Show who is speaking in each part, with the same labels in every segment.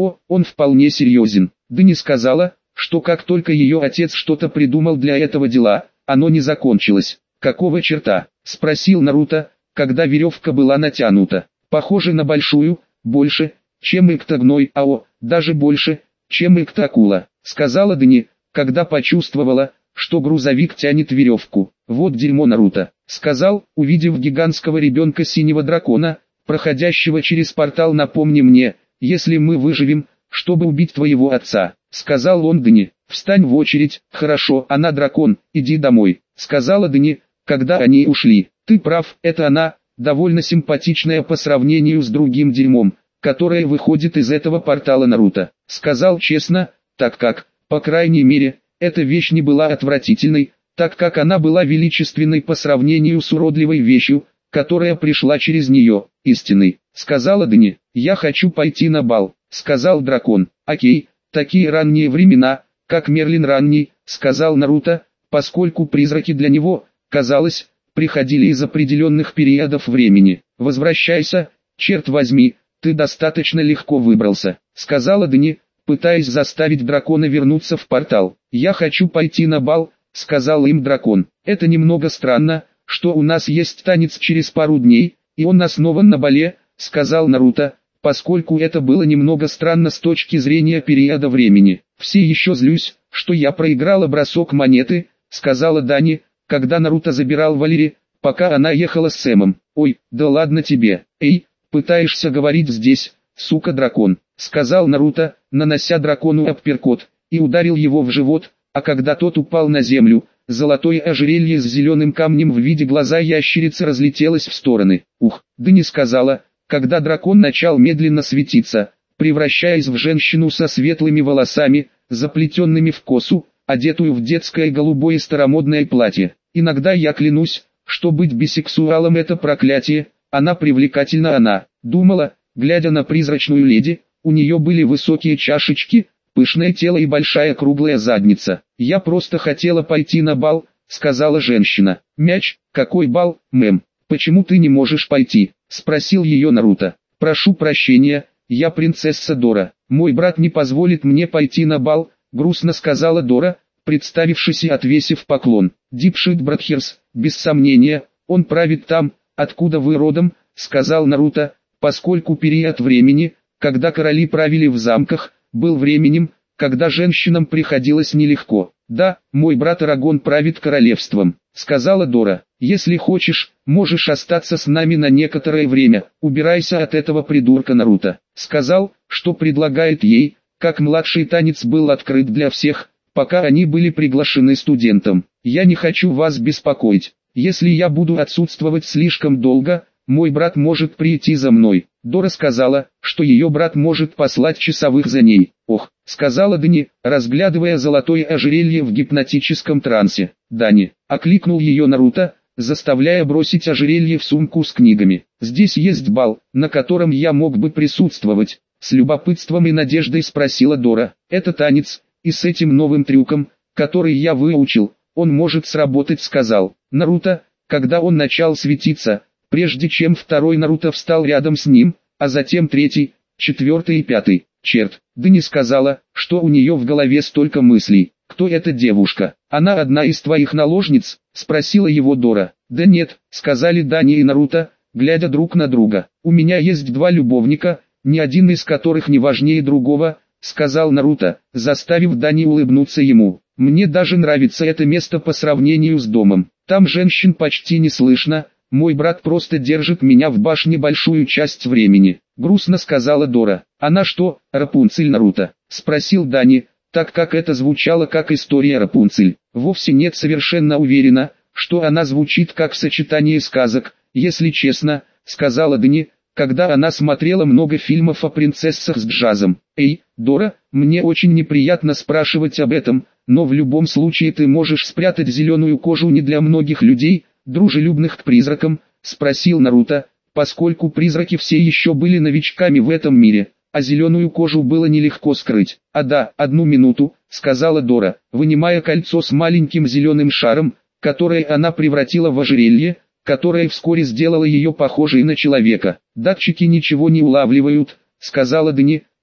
Speaker 1: О, он вполне серьезен. Дани сказала, что как только ее отец что-то придумал для этого дела, оно не закончилось. «Какого черта?» – спросил Наруто, когда веревка была натянута. «Похоже на большую, больше, чем иктогной, даже больше, чем иктакула», – сказала Дани, когда почувствовала, что грузовик тянет веревку. «Вот дерьмо, Наруто», – сказал, увидев гигантского ребенка синего дракона, проходящего через портал. «Напомни мне, если мы выживем, чтобы убить твоего отца», — сказал он Дани. «Встань в очередь». «Хорошо, она дракон, иди домой», — сказала Дани, когда они ушли. «Ты прав, это она, довольно симпатичная по сравнению с другим дерьмом, которое выходит из этого портала, Наруто», — сказал честно, так как, по крайней мере, эта вещь не была отвратительной, так как она была величественной по сравнению с уродливой вещью, которая пришла через нее. «Истинный», — сказала Дани. «Я хочу пойти на бал», — сказал дракон. «Окей, такие ранние времена, как Мерлин ранний», — сказал Наруто, поскольку призраки для него, казалось, приходили из определенных периодов времени. «Возвращайся, черт возьми, ты достаточно легко выбрался», — сказала Дани, пытаясь заставить дракона вернуться в портал. «Я хочу пойти на бал», — сказал им дракон. «Это немного странно, что у нас есть танец через пару дней, и он основан на бале», — сказал Наруто, поскольку это было немного странно с точки зрения периода времени. «Все еще злюсь, что я проиграла бросок монеты», — сказала Дани, когда Наруто забирал Валери, пока она ехала с Сэмом. «Ой, да ладно тебе, эй, пытаешься говорить здесь, сука-дракон», — сказал Наруто, нанося дракону апперкот, и ударил его в живот, а когда тот упал на землю, золотое ожерелье с зеленым камнем в виде глаза ящерицы разлетелось в стороны. «Ух», — Дани сказала, когда дракон начал медленно светиться, превращаясь в женщину со светлыми волосами, заплетенными в косу, одетую в детское голубое старомодное платье. «Иногда я клянусь, что быть бисексуалом — это проклятие, она привлекательна». Она думала, глядя на призрачную леди, у нее были высокие чашечки, пышное тело и большая круглая задница. «Я просто хотела пойти на бал», — сказала женщина. «Мяч, какой бал, мэм? Почему ты не можешь пойти?» — спросил ее Наруто. «Прошу прощения, я принцесса Дора. Мой брат не позволит мне пойти на бал», — грустно сказала Дора, представившись и отвесив поклон. «Дипшит Братхерс, без сомнения, он правит там, откуда вы родом», — сказал Наруто, поскольку период времени, когда короли правили в замках, был временем, когда женщинам приходилось нелегко. «Да, мой брат Арагон правит королевством», — сказала Дора. «Если хочешь, можешь остаться с нами на некоторое время, убирайся от этого придурка». Наруто сказал, что предлагает ей, как младший танец был открыт для всех, пока они были приглашены студентам. «Я не хочу вас беспокоить. Если я буду отсутствовать слишком долго, мой брат может прийти за мной». Дора сказала, что ее брат может послать часовых за ней. «Ох», — сказала Дани, разглядывая золотое ожерелье в гипнотическом трансе. «Дани», — окликнул ее Наруто, заставляя бросить ожерелье в сумку с книгами. «Здесь есть бал, на котором я мог бы присутствовать», — с любопытством и надеждой спросила Дора. «Это танец, и с этим новым трюком, который я выучил, он может сработать», — сказал Наруто, когда он начал светиться, прежде чем второй Наруто встал рядом с ним, а затем третий, четвертый и пятый. «Черт, Дани сказала, что у нее в голове столько мыслей. Кто эта девушка? Она одна из твоих наложниц?» — спросила его Дора. «Да нет», — сказали Дани и Наруто, глядя друг на друга. «У меня есть два любовника, ни один из которых не важнее другого», — сказал Наруто, заставив Дани улыбнуться ему. «Мне даже нравится это место по сравнению с домом. Там женщин почти не слышно. Мой брат просто держит меня в башне большую часть времени», — грустно сказала Дора. «Она что, Рапунцель, Наруто?» — спросил Дани, так как это звучало как история Рапунцель. «Вовсе нет, совершенно уверена, что она звучит как сочетание сказок, если честно», — сказала Дани, когда она смотрела много фильмов о принцессах с джазом. «Эй, Дора, мне очень неприятно спрашивать об этом, но в любом случае ты можешь спрятать зеленую кожу не для многих людей, дружелюбных к призракам?» — спросил Наруто, поскольку призраки все еще были новичками в этом мире, а зеленую кожу было нелегко скрыть. «А да, одну минуту», — сказала Дора, вынимая кольцо с маленьким зеленым шаром, которое она превратила в ожерелье, которое вскоре сделало ее похожей на человека. «Датчики ничего не улавливают», — сказала Дани,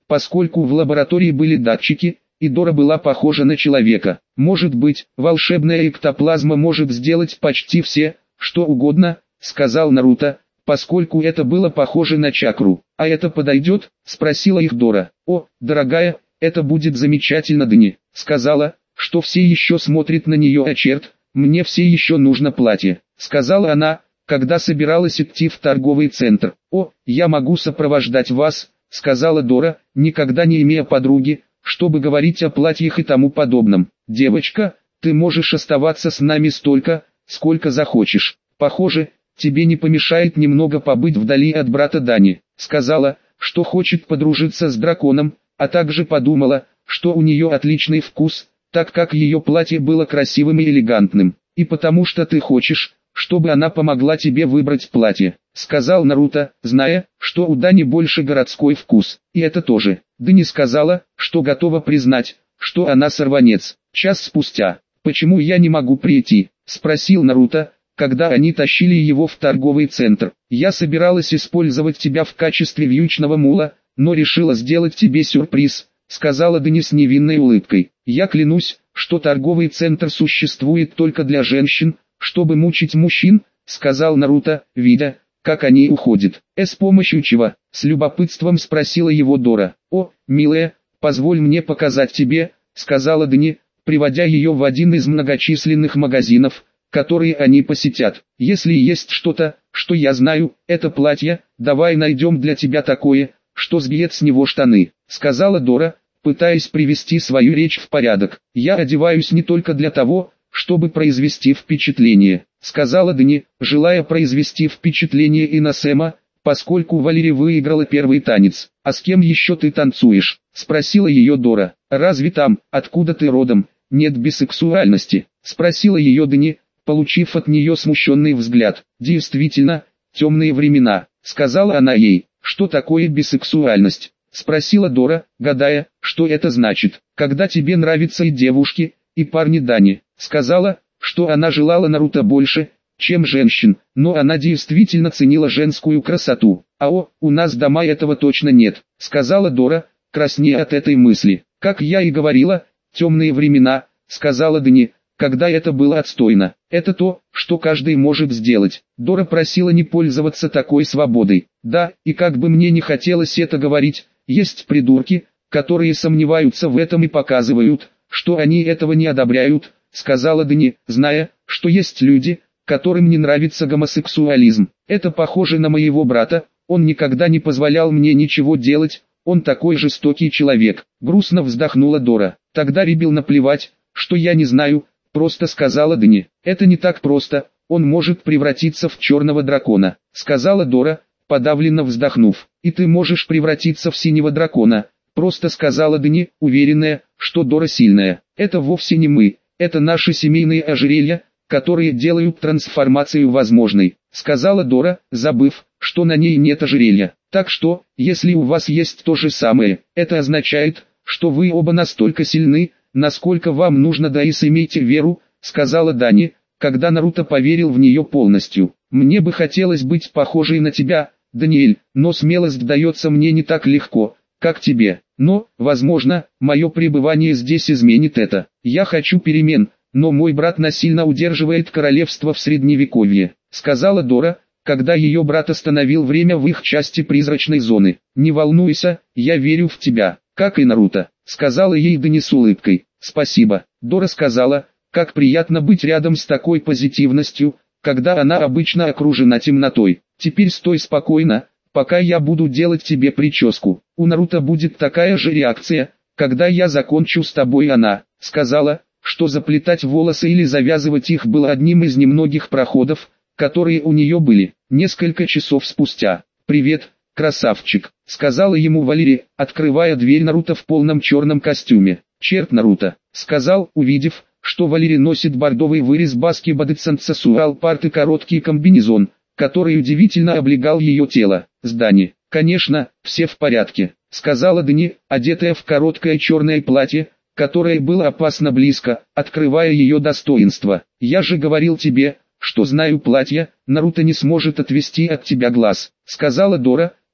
Speaker 1: поскольку в лаборатории были датчики, и Дора была похожа на человека. Может быть, волшебная эктоплазма может сделать почти все, что угодно, сказал Наруто, поскольку это было похоже на чакру. А это подойдет? Спросила их Дора. О, дорогая, это будет замечательно, Дани. Сказала, что все еще смотрят на нее, а черт, мне все еще нужно платье. Сказала она, когда собиралась идти в торговый центр. О, я могу сопровождать вас, сказала Дора, никогда не имея подруги, чтобы говорить о платьях и тому подобном. Девочка, ты можешь оставаться с нами столько, сколько захочешь. Похоже, тебе не помешает немного побыть вдали от брата Дани. Сказала, что хочет подружиться с драконом, а также подумала, что у нее отличный вкус, так как ее платье было красивым и элегантным. И потому что ты хочешь, чтобы она помогла тебе выбрать платье, сказал Наруто, зная, что у Дани больше городской вкус. И это тоже. Дани сказала, что готова признать, что она сорванец. Час спустя. Почему я не могу прийти? Спросил Наруто, когда они тащили его в торговый центр. Я собиралась использовать тебя в качестве вьючного мула, но решила сделать тебе сюрприз, сказала Дани с невинной улыбкой. Я клянусь, что торговый центр существует только для женщин, чтобы мучить мужчин, сказал Наруто, видя, как они уходят. С помощью чего? С любопытством спросила его Дора. О, милая, позволь мне показать тебе, сказала Дани, приводя ее в один из многочисленных магазинов, которые они посетят. Если есть что-то, что я знаю, это платье, давай найдем для тебя такое, что сбьет с него штаны, сказала Дора, пытаясь привести свою речь в порядок. Я одеваюсь не только для того, чтобы произвести впечатление, сказала Дани, желая произвести впечатление и на Сэма, поскольку Валерия выиграла первый танец. А с кем еще ты танцуешь? Спросила ее Дора. Разве там, откуда ты родом, нет бисексуальности? Спросила ее Дани, получив от нее смущенный взгляд. Действительно, темные времена, сказала она ей. Что такое бисексуальность? Спросила Дора, гадая, что это значит. Когда тебе нравятся и девушки, и парни. Дани сказала, что она желала Наруто больше, чем женщин, но она действительно ценила женскую красоту. У нас дома этого точно нет, сказала Дора, краснея от этой мысли. Как я и говорила, темные времена, сказала Дани, когда это было отстойно. Это то, что каждый может сделать. Дора просила не пользоваться такой свободой. Да, и как бы мне не хотелось это говорить, есть придурки, которые сомневаются в этом и показывают, что они этого не одобряют, сказала Дани, зная, что есть люди, которым не нравится гомосексуализм. Это похоже на моего брата, он никогда не позволял мне ничего делать, он такой жестокий человек. Грустно вздохнула Дора. Тогда Рибил наплевать, что я не знаю, просто сказала Дани. Это не так просто, он может превратиться в черного дракона, сказала Дора, подавленно вздохнув. И ты можешь превратиться в синего дракона, просто сказала Дани, уверенная, что Дора сильная. Это вовсе не мы, это наши семейные ожерелья, которые делают трансформацию возможной, сказала Дора, забыв, что на ней нет ожерелья. Так что, если у вас есть то же самое, это означает, что вы оба настолько сильны, насколько вам нужно, да и имейте веру, сказала Дани, когда Наруто поверил в нее полностью. Мне бы хотелось быть похожей на тебя, Даниэль, но смелость дается мне не так легко, как тебе. Но, возможно, мое пребывание здесь изменит это. Я хочу перемен, но мой брат насильно удерживает королевство в средневековье, сказала Дора, когда ее брат остановил время в их части призрачной зоны. Не волнуйся, я верю в тебя, как и Наруто, сказала ей Дани с улыбкой. Спасибо, Дора сказала, как приятно быть рядом с такой позитивностью, когда она обычно окружена темнотой. Теперь стой спокойно, пока я буду делать тебе прическу. У Наруто будет такая же реакция, когда я закончу с тобой. Она сказала, что заплетать волосы или завязывать их было одним из немногих проходов, которые у нее были. Несколько часов спустя. «Привет, красавчик», — сказала ему Валерия, открывая дверь. Наруто в полном черном костюме. «Черт, Наруто», — сказал, увидев, что Валерия носит бордовый вырез баскетбол сенсуал парт и короткий комбинезон, который удивительно облегал ее тело. «С Дани, конечно, все в порядке», — сказала Дани, одетая в короткое черное платье, которое было опасно близко, открывая ее достоинство. «Я же говорил тебе, что знаю платье, Наруто не сможет отвести от тебя глаз», — сказала Дора,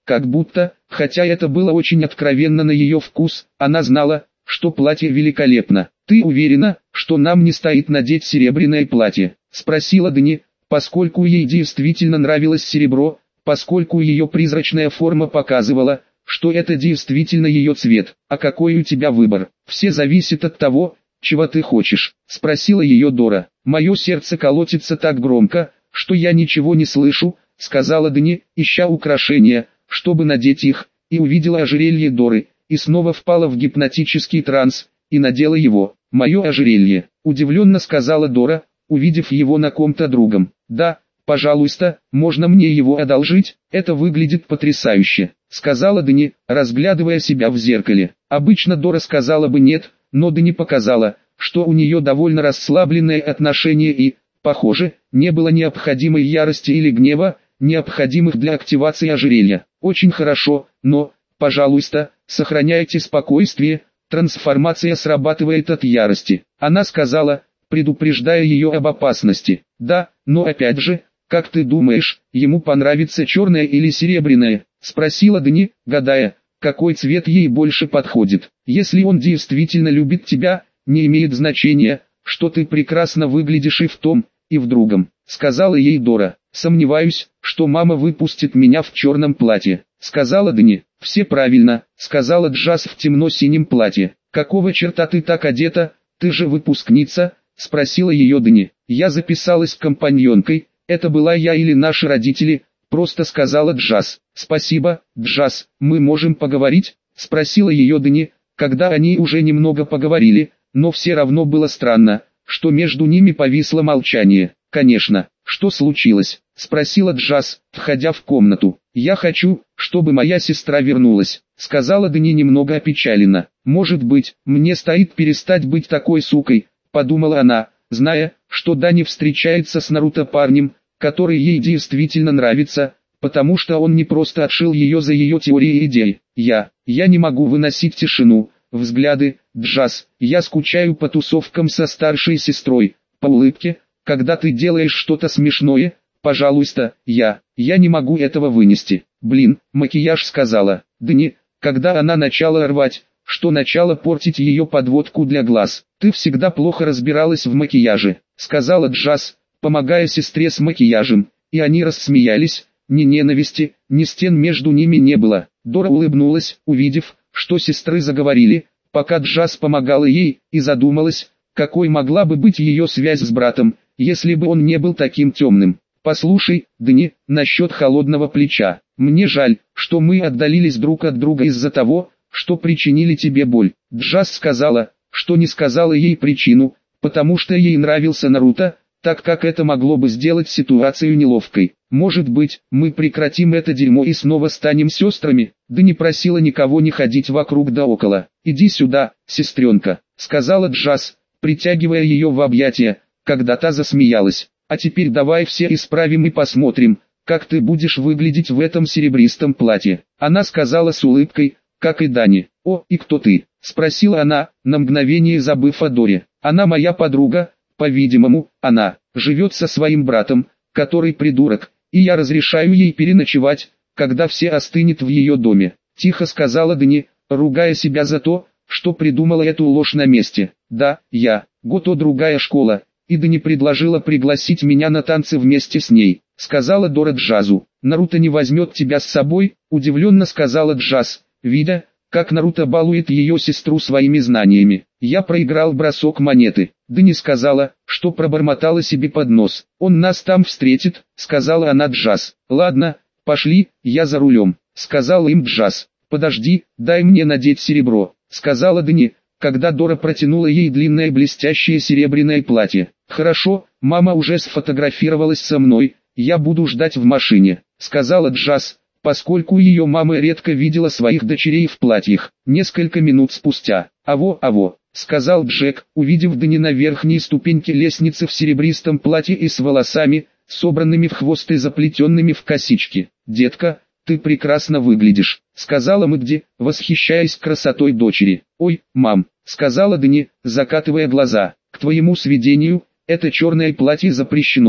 Speaker 1: как будто, хотя это было очень откровенно на ее вкус, она знала, что платье великолепно. «Ты уверена, что нам не стоит надеть серебряное платье?» – спросила Дани, поскольку ей действительно нравилось серебро, поскольку ее призрачная форма показывала, что это действительно ее цвет. «А какой у тебя выбор? Все зависит от того, чего ты хочешь?» – спросила ее Дора. «Мое сердце колотится так громко, что я ничего не слышу», – сказала Дани, ища украшения, чтобы надеть их, и увидела ожерелье Доры, и снова впала в гипнотический транс, и надела его. «Мое ожерелье», – удивленно сказала Дора, увидев его на ком-то другом. «Да, пожалуйста, можно мне его одолжить? Это выглядит потрясающе», – сказала Дани, разглядывая себя в зеркале. Обычно Дора сказала бы нет, но Дани показала, что у нее довольно расслабленное отношение и, похоже, не было необходимой ярости или гнева, необходимых для активации ожерелья. «Очень хорошо, но, пожалуйста, сохраняйте спокойствие, трансформация срабатывает от ярости», она сказала, предупреждая ее об опасности. «Да, но опять же, как ты думаешь, ему понравится черное или серебряное?» – спросила Дани, гадая, какой цвет ей больше подходит. «Если он действительно любит тебя, не имеет значения, что ты прекрасно выглядишь и в том, и в другом», – сказала ей Дора. «Сомневаюсь, что мама выпустит меня в черном платье», – сказала Дани. «Все правильно», – сказала Джаз в темно-синем платье. «Какого черта ты так одета, ты же выпускница?» – спросила ее Дани. «Я записалась компаньонкой, это была я или наши родители», – просто сказала Джаз. «Спасибо, Джаз, мы можем поговорить?» – спросила ее Дани, когда они уже немного поговорили, но все равно было странно, что между ними повисло молчание. «Конечно, что случилось?» – спросила Джаз, входя в комнату. «Я хочу, чтобы моя сестра вернулась», – сказала Дани немного опечаленно. «Может быть, мне стоит перестать быть такой сукой», – подумала она, зная, что Дани встречается с Наруто парнем, который ей действительно нравится, потому что он не просто отшил ее за ее теории и идеи. Я не могу выносить тишину, взгляды, Джаз, я скучаю по тусовкам со старшей сестрой, по улыбке, когда ты делаешь что-то смешное, пожалуйста, я не могу этого вынести». «Блин», макияж сказала Дани, когда она начала рвать, что начала портить ее подводку для глаз. «Ты всегда плохо разбиралась в макияже», сказала Джаз, помогая сестре с макияжем, и они рассмеялись. Ни ненависти, ни стен между ними не было. Дора улыбнулась, увидев, что сестры заговорили, пока Джаз помогала ей, и задумалась, какой могла бы быть ее связь с братом, если бы он не был таким темным. «Послушай, Дани, насчет холодного плеча. Мне жаль, что мы отдалились друг от друга из-за того, что причинили тебе боль». Джаз сказала, что не сказала ей причину, потому что ей нравился Наруто, так как это могло бы сделать ситуацию неловкой. «Может быть, мы прекратим это дерьмо и снова станем сестрами?» Дани просила никого не ходить вокруг да около. «Иди сюда, сестренка», сказала Джаз, притягивая ее в объятия, когда та засмеялась. «А теперь давай все исправим и посмотрим, как ты будешь выглядеть в этом серебристом платье», она сказала с улыбкой, как и Дани. «О, и кто ты?» спросила она, на мгновение забыв о Доре. «Она моя подруга, по-видимому, она живет со своим братом, который придурок, и я разрешаю ей переночевать, когда все остынет в ее доме», тихо сказала Дани, ругая себя за то, что придумала эту ложь на месте. «Да, я, Гото другая школа, и Дани предложила пригласить меня на танцы вместе с ней», сказала Дора Джазу. «Наруто не возьмет тебя с собой», удивленно сказала Джаз, видя, как Наруто балует ее сестру своими знаниями. «Я проиграл бросок монеты». Дани сказала, что пробормотала себе под нос. «Он нас там встретит», сказала она Джаз. «Ладно, пошли, я за рулем», сказал им Джаз. «Подожди, дай мне надеть серебро», сказала Дани, когда Дора протянула ей длинное блестящее серебряное платье. «Хорошо, мама уже сфотографировалась со мной, я буду ждать в машине», сказала Джаз, поскольку ее мама редко видела своих дочерей в платьях. Несколько минут спустя, «Аво», сказал Джек, увидев Дани на верхней ступеньке лестницы в серебристом платье и с волосами, собранными в хвост и заплетенными в косички. «Детка, ты прекрасно выглядишь», сказала Мэгди, восхищаясь красотой дочери. «Ой, мам», сказала Дани, закатывая глаза, «к твоему сведению, это черное платье запрещено,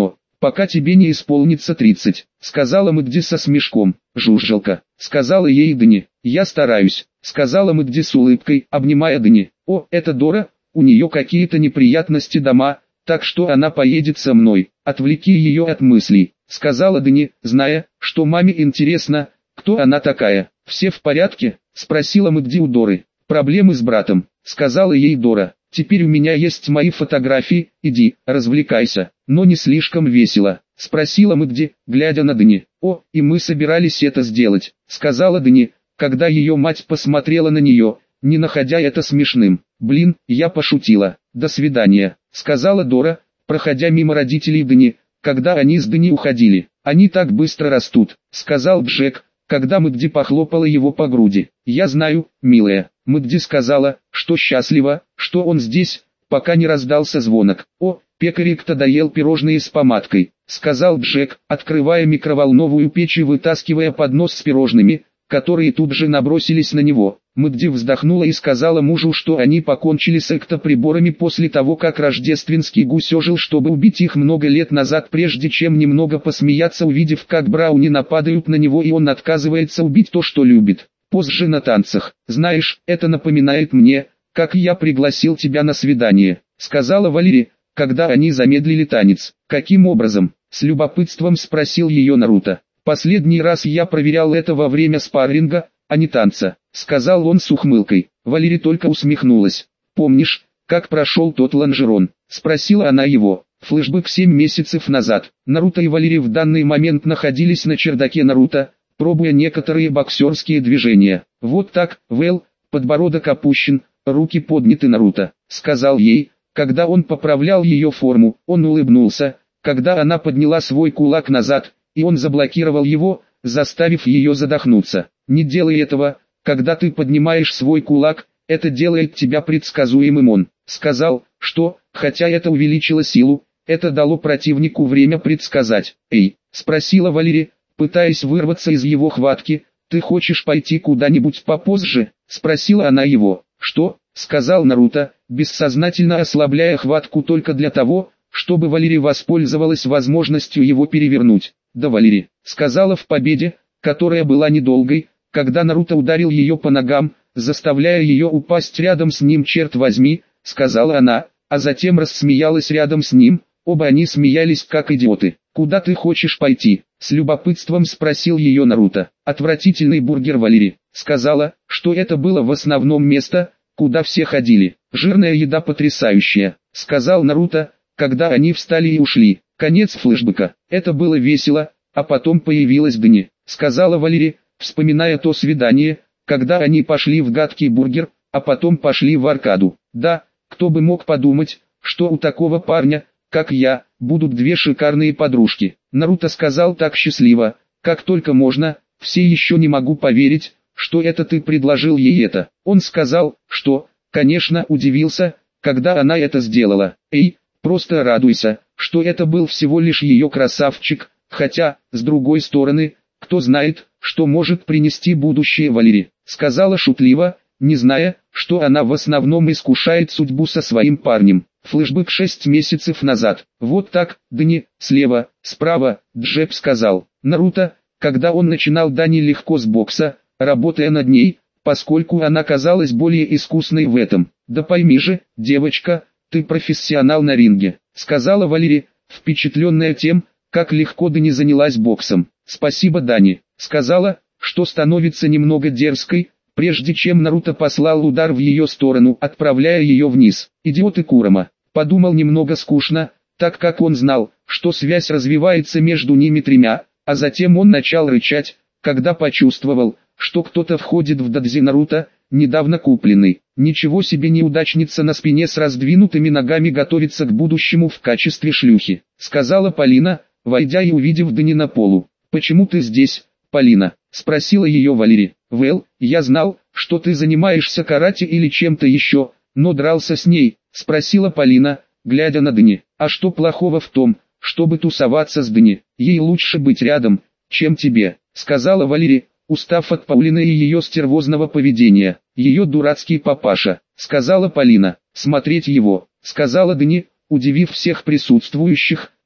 Speaker 1: пока тебе не исполнится 30, сказала Мэгди со смешком. Жужжалка, сказала ей Дани. Я стараюсь, сказала Мэгди с улыбкой, обнимая Дани. О, это Дора, у нее какие-то неприятности дома, так что она поедет со мной. Отвлеки ее от мыслей, сказала Дани, зная, что маме интересно, кто она такая. Все в порядке? Спросила Мэгди у Доры. Проблемы с братом, сказала ей Дора. Теперь у меня есть мои фотографии, иди, развлекайся, но не слишком весело, спросила Мэгди, глядя на Дани. О, и мы собирались это сделать, сказала Дани, когда ее мать посмотрела на нее, не находя это смешным. Блин, я пошутила. До свидания, сказала Дора, проходя мимо родителей Дани, когда они с Дани уходили. Они так быстро растут, сказал Джек, когда Мэгди похлопала его по груди. Я знаю, милая. Мэгди сказала, что счастлива, что он здесь, пока не раздался звонок. О, пекарик-то доел пирожные с помадкой, сказал Джек, открывая микроволновую печь и вытаскивая поднос с пирожными, которые тут же набросились на него. Мэгди вздохнула и сказала мужу, что они покончили с эктоприборами после того, как рождественский гусь ожил, чтобы убить их много лет назад, прежде чем немного посмеяться, увидев, как брауни нападают на него и он отказывается убить то, что любит. Позже на танцах. Знаешь, это напоминает мне, как я пригласил тебя на свидание, сказала Валери, когда они замедлили танец. Каким образом? С любопытством спросил ее Наруто. Последний раз я проверял это во время спарринга, а не танца, сказал он с ухмылкой. Валери только усмехнулась. Помнишь, как прошел тот лонжерон? Спросила она его. Флэшбэк 7 месяцев назад. Наруто и Валери в данный момент находились на чердаке Наруто, пробуя некоторые боксерские движения. Вот так, Вэл, подбородок опущен, руки подняты. Наруто сказал ей, когда он поправлял ее форму. Он улыбнулся, когда она подняла свой кулак назад, и он заблокировал его, заставив ее задохнуться. Не делай этого, когда ты поднимаешь свой кулак, это делает тебя предсказуемым. Он сказал, что, хотя это увеличило силу, это дало противнику время предсказать. Эй, спросила Валери, пытаясь вырваться из его хватки, ты хочешь пойти куда-нибудь попозже? Спросила она его. Что? Сказал Наруто, бессознательно ослабляя хватку только для того, чтобы Валери воспользовалась возможностью его перевернуть. Да, Валери, сказала в победе, которая была недолгой, когда Наруто ударил ее по ногам, заставляя ее упасть рядом с ним. Черт возьми, сказала она, а затем рассмеялась рядом с ним. Оба они смеялись как идиоты. Куда ты хочешь пойти? С любопытством спросил ее Наруто. Отвратительный бургер. Валери сказала, что это было в основном место, куда все ходили. Жирная еда потрясающая, сказал Наруто, когда они встали и ушли. Конец флешбека. Это было весело, а потом появилась Дани, сказала Валери, вспоминая то свидание, когда они пошли в гадкий бургер, а потом пошли в аркаду. Да, кто бы мог подумать, что у такого парня, как я, будут две шикарные подружки. Наруто сказал так счастливо, как только можно, все еще не могу поверить, что это ты предложил ей это. Он сказал, что, конечно, удивился, когда она это сделала. Эй, просто радуйся, что это был всего лишь ее красавчик, хотя, с другой стороны, кто знает, что может принести будущее. Валери сказала шутливо, не зная, что она в основном искушает судьбу со своим парнем. Флэшбэк 6 месяцев назад. Вот так, Дани, слева, справа, Джеб сказал. Наруто, когда он начинал Дани легко с бокса, работая над ней, поскольку она казалась более искусной в этом. Да пойми же, девочка, ты профессионал на ринге, сказала Валери, впечатленная тем, как легко Дани занялась боксом. Спасибо, Дани, сказала, что становится немного дерзкой, прежде чем Наруто послал удар в ее сторону, отправляя ее вниз. Идиот и Курама. Подумал немного скучно, так как он знал, что связь развивается между ними тремя, а затем он начал рычать, когда почувствовал, что кто-то входит в додзи Наруто, недавно купленный. Ничего себе, неудачница на спине с раздвинутыми ногами готовится к будущему в качестве шлюхи, сказала Полина, войдя и увидев Дани на полу. Почему ты здесь, Полина? Спросила ее Валери. Вэл, я знал, что ты занимаешься карате или чем-то еще, но дрался с ней, спросила Полина, глядя на Дани. А что плохого в том, чтобы тусоваться с Дани? Ей лучше быть рядом, чем тебе, сказала Валери, устав от Паулины и ее стервозного поведения. Ее дурацкий папаша, сказала Полина. Смотреть его, сказала Дани, удивив всех присутствующих,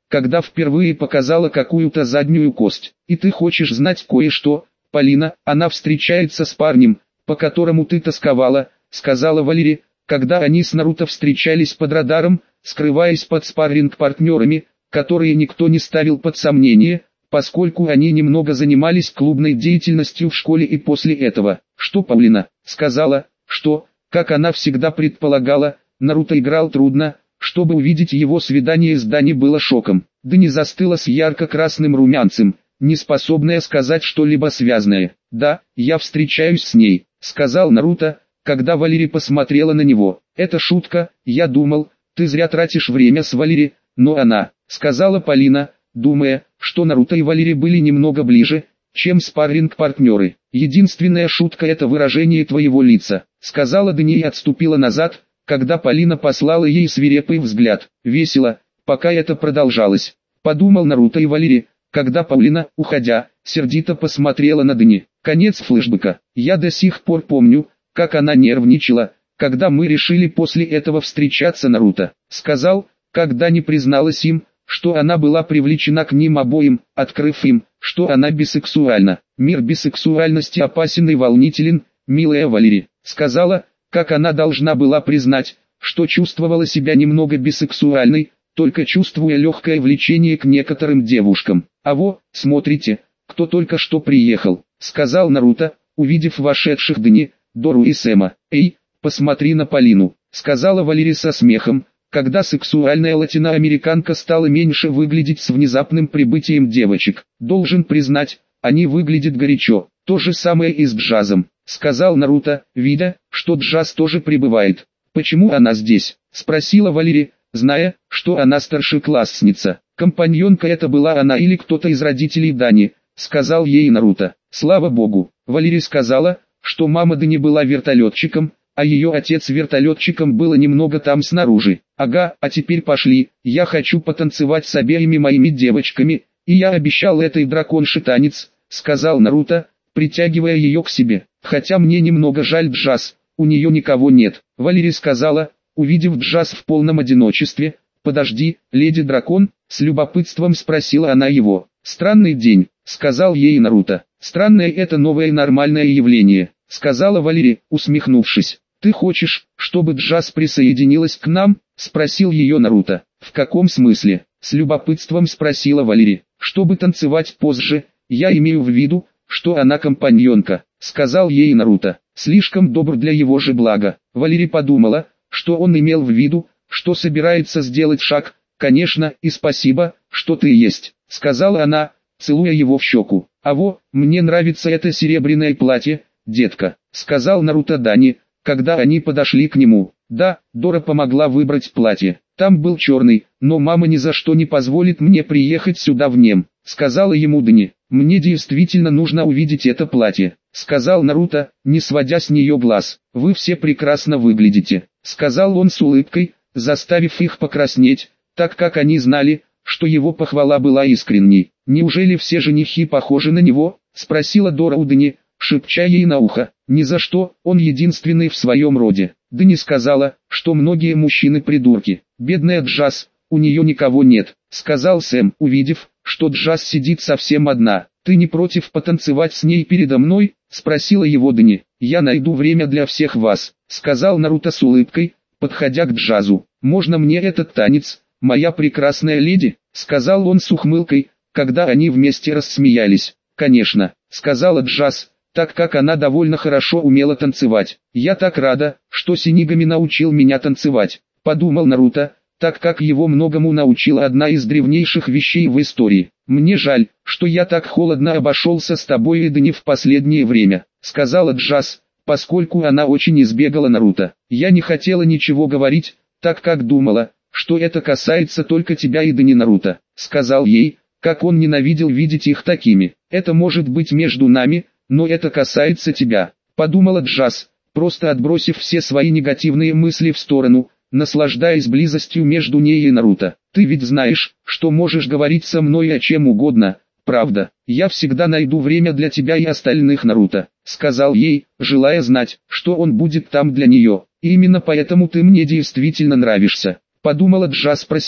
Speaker 1: когда впервые показала какую-то заднюю кость. И ты хочешь знать кое-что, Полина, она встречается с парнем, по которому ты тосковала, сказала Валерия, когда они с Наруто встречались под радаром, скрываясь под спарринг-партнерами, которые никто не ставил под сомнение, поскольку они немного занимались клубной деятельностью в школе и после этого. Что Полина сказала, что, как она всегда предполагала, Наруто играл трудно, чтобы увидеть его свидание с Дани было шоком. Дани застыла с ярко-красным румянцем, не способная сказать что-либо связанное. «Да, я встречаюсь с ней», — сказал Наруто, когда Валерия посмотрела на него. «Это шутка, я думал, ты зря тратишь время с Валерией, но она», — сказала Полина, думая, что Наруто и Валерия были немного ближе, чем спарринг-партнеры. «Единственная шутка — это выражение твоего лица», — сказала Дани и отступила назад, когда Полина послала ей свирепый взгляд. «Весело, пока это продолжалось», — подумал Наруто и Валерия, когда Полина, уходя, сердито посмотрела на Дани. Конец флешбека. Я до сих пор помню, как она нервничала, когда мы решили после этого встречаться. Наруто сказал, когда не призналась им, что она была привлечена к ним обоим, открыв им, что она бисексуальна. Мир бисексуальности опасен и волнителен, милая Валерия, сказала, как она должна была признать, что чувствовала себя немного бисексуальной, только чувствуя легкое влечение к некоторым девушкам. «А во, смотрите, кто только что приехал», — сказал Наруто, увидев вошедших Дани, Дору и Сэма. «Эй, посмотри на Полину», — сказала Валерия со смехом, когда сексуальная латиноамериканка стала меньше выглядеть с внезапным прибытием девочек. «Должен признать, они выглядят горячо. То же самое и с Джазом», — сказал Наруто, видя, что Джаз тоже прибывает. «Почему она здесь?» — спросила Валерия, зная, что она старшеклассница. «Компаньонка это была она или кто-то из родителей Дани», — сказал ей Наруто. «Слава богу», — Валерия сказала, что мама Дани была вертолетчиком, а ее отец вертолетчиком было немного там снаружи. «Ага, а теперь пошли, я хочу потанцевать с обеими моими девочками, и я обещал этой драконше танец», — сказал Наруто, притягивая ее к себе. «Хотя мне немного жаль Джаз, у нее никого нет», — Валерия сказала, увидев Джаз в полном одиночестве. «Подожди, леди дракон», — с любопытством спросила она его. «Странный день», — сказал ей Наруто. «Странное — это новое нормальное явление», — сказала Валерия, усмехнувшись. «Ты хочешь, чтобы Джаз присоединилась к нам?» — спросил ее Наруто. «В каком смысле?» — с любопытством спросила Валерия. «Чтобы танцевать позже, я имею в виду, что она компаньонка», — сказал ей Наруто. «Слишком добр для его же блага». Валерия подумала, что он имел в виду, что собирается сделать шаг. «Конечно, и спасибо, что ты есть», — сказала она, целуя его в щеку. «А во, мне нравится это серебряное платье, детка», — сказал Наруто Дани, когда они подошли к нему. «Да, Дора помогла выбрать платье. Там был черный, но мама ни за что не позволит мне приехать сюда в нем», — сказала ему Дани. «Мне действительно нужно увидеть это платье», — сказал Наруто, не сводя с нее глаз. «Вы все прекрасно выглядите», — сказал он с улыбкой, заставив их покраснеть, так как они знали, что его похвала была искренней. «Неужели все женихи похожи на него?» — спросила Дора у Дани, шепча ей на ухо. «Ни за что, он единственный в своем роде». Дани сказала, что многие мужчины придурки. «Бедная Джаз, у нее никого нет», — сказал Сэм, увидев, что Джаз сидит совсем одна. «Ты не против потанцевать с ней передо мной?» — спросила его Дани. «Я найду время для всех вас», — сказал Наруто с улыбкой, подходя к Джазу. «Можно мне этот танец, моя прекрасная леди?» — сказал он с ухмылкой, когда они вместе рассмеялись. «Конечно», — сказала Джаз, так как она довольно хорошо умела танцевать. «Я так рада, что Синигами научил меня танцевать», — подумал Наруто, так как его многому научила одна из древнейших вещей в истории. «Мне жаль, что я так холодно обошелся с тобой и Дани в последнее время», — сказала Джаз, поскольку она очень избегала Наруто. «Я не хотела ничего говорить, так как думала, что это касается только тебя и Дани. Наруто сказал ей, как он ненавидел видеть их такими. «Это может быть между нами, но это касается тебя», — подумала Джаз, просто отбросив все свои негативные мысли в сторону, наслаждаясь близостью между ней и Наруто. «Ты ведь знаешь, что можешь говорить со мной о чем угодно, правда? Я всегда найду время для тебя и остальных». Наруто сказал ей, желая знать, что он будет там для нее. «Именно поэтому ты мне действительно нравишься», — подумала Джаз про себя.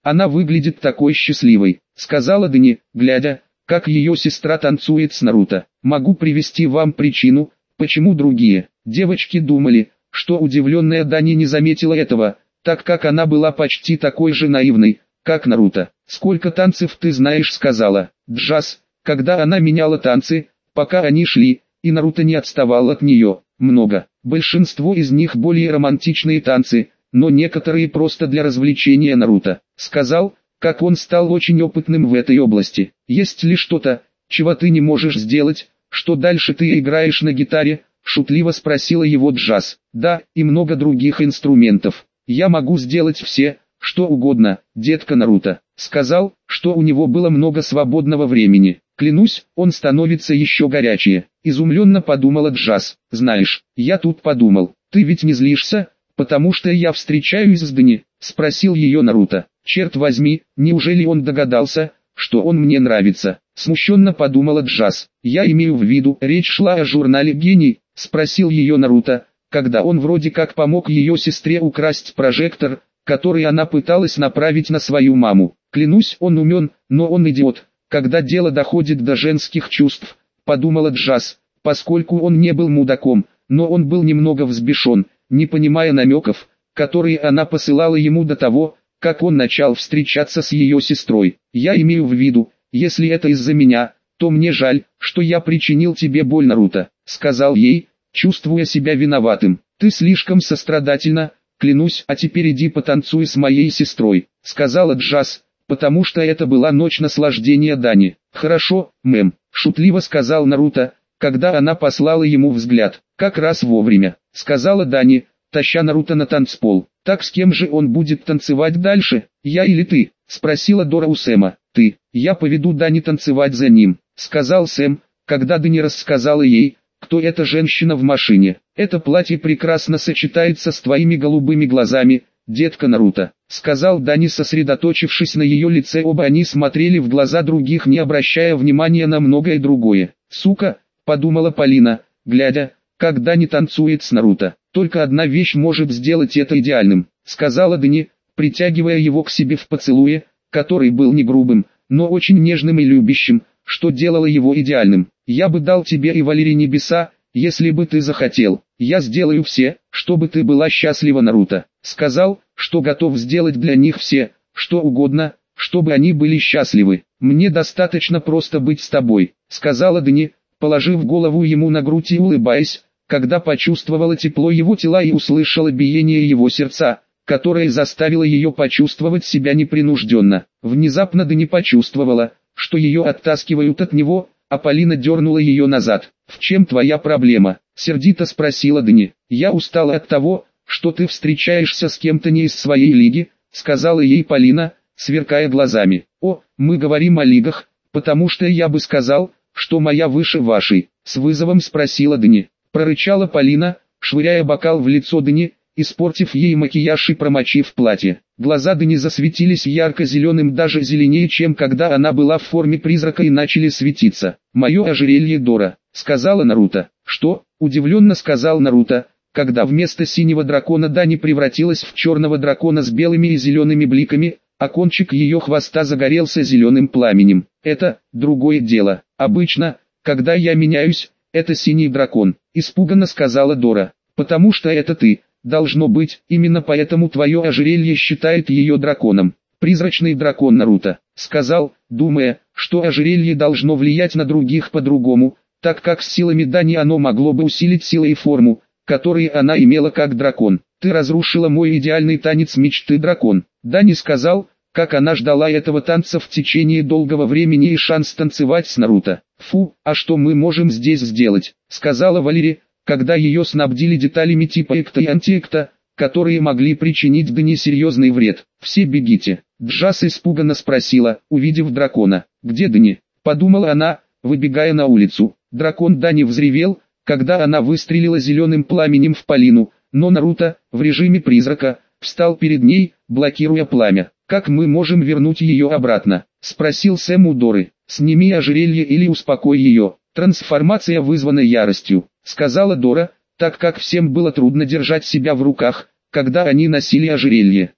Speaker 1: Она выглядит такой счастливой, сказала Дани, глядя, как ее сестра танцует с Наруто. Могу привести вам причину, почему другие девочки думали, что удивленная Дани не заметила этого, так как она была почти такой же наивной, как Наруто. «Сколько танцев ты знаешь?» — сказала Джаз, когда она меняла танцы, пока они шли, и Наруто не отставал от нее. «Много. Большинство из них более романтичные танцы, но некоторые просто для развлечения». Наруто сказал, как он стал очень опытным в этой области. «Есть ли что-то, чего ты не можешь сделать, что дальше ты играешь на гитаре?» — шутливо спросила его Джаз. «Да, и много других инструментов. Я могу сделать все, что угодно». Детка Наруто сказал, что у него было много свободного времени. «Клянусь, он становится еще горячее», — изумленно подумала Джаз. «Знаешь, я тут подумал, ты ведь не злишься, потому что я встречаюсь с Дани?» — спросил ее Наруто. «Черт возьми, неужели он догадался, что он мне нравится?» — смущенно подумала Джаз. «Я имею в виду, речь шла о журнале «Гений», — спросил ее Наруто, когда он вроде как помог ее сестре украсть прожектор, который она пыталась направить на свою маму. «Клянусь, он умен, но он идиот, когда дело доходит до женских чувств», — подумала Джаз, поскольку он не был мудаком, но он был немного взбешен, не понимая намеков, которые она посылала ему до того, как он начал встречаться с ее сестрой. «Я имею в виду, если это из-за меня, то мне жаль, что я причинил тебе боль, Наруто», — сказал ей, чувствуя себя виноватым. «Ты слишком сострадательна, клянусь, а теперь иди потанцуй с моей сестрой», — сказала Джаз, потому что это была ночь наслаждения Дани. «Хорошо, мэм», — шутливо сказал Наруто, когда она послала ему взгляд. «Как раз вовремя», — сказала Дани, таща Наруто на танцпол. «Так с кем же он будет танцевать дальше, я или ты?» — спросила Дора у Сэма. «Ты, я поведу Дани танцевать за ним», — сказал Сэм, когда Дани рассказала ей, кто эта женщина в машине. «Это платье прекрасно сочетается с твоими голубыми глазами, детка Наруто», — сказал Дани, сосредоточившись на ее лице. Оба они смотрели в глаза других, не обращая внимания на многое другое. «Сука», — подумала Полина, глядя, как Дани танцует с Наруто. «Только одна вещь может сделать это идеальным», — сказала Дани, притягивая его к себе в поцелуе, который был не грубым, но очень нежным и любящим, что делало его идеальным. «Я бы дал тебе и Валерий небеса, если бы ты захотел. Я сделаю все, чтобы ты была счастлива». Наруто сказал, что готов сделать для них все, что угодно, чтобы они были счастливы. «Мне достаточно просто быть с тобой», — сказала Дани, положив голову ему на грудь и улыбаясь, когда почувствовала тепло его тела и услышала биение его сердца, которое заставило ее почувствовать себя непринужденно. Внезапно Дани почувствовала, что ее оттаскивают от него, а Полина дернула ее назад. «В чем твоя проблема?» — сердито спросила Дани. «Я устала от того, что ты встречаешься с кем-то не из своей лиги», — сказала ей Полина, сверкая глазами. «О, мы говорим о лигах, потому что я бы сказал, что моя выше вашей», — с вызовом спросила Дани. Прорычала Полина, швыряя бокал в лицо Дани, испортив ей макияж и промочив платье. Глаза Дани засветились ярко-зеленым, даже зеленее, чем когда она была в форме призрака, и начали светиться. «Мое ожерелье, Дора», — сказала Наруто. «Что?» — удивленно сказал Наруто, когда вместо синего дракона Дани превратилась в черного дракона с белыми и зелеными бликами, а кончик ее хвоста загорелся зеленым пламенем. «Это другое дело. Обычно, когда я меняюсь, это синий дракон», — испуганно сказала Дора. «Потому что это ты. Должно быть, именно поэтому твое ожерелье считает ее драконом». «Призрачный дракон», Наруто сказал, думая, что ожерелье должно влиять на других по-другому, так как с силами Дани оно могло бы усилить силы и форму, которые она имела как дракон. «Ты разрушила мой идеальный танец мечты, дракон». Дани сказал, как она ждала этого танца в течение долгого времени и шанс танцевать с Наруто. «Фу, а что мы можем здесь сделать?» — сказала Валерия, когда ее снабдили деталями типа экта и антиэкта, которые могли причинить Дани серьезный вред. «Все бегите». Джаз испуганно спросила, увидев дракона. «Где Дани?» — подумала она, выбегая на улицу. Дракон Дани взревел, когда она выстрелила зеленым пламенем в Полину, но Наруто, в режиме призрака, встал перед ней, блокируя пламя. «Как мы можем вернуть ее обратно?» — спросил Сэм у Доры. «Сними ожерелье или успокой ее». «Трансформация вызвана яростью», — сказала Дора, так как всем было трудно держать себя в руках, когда они носили ожерелье.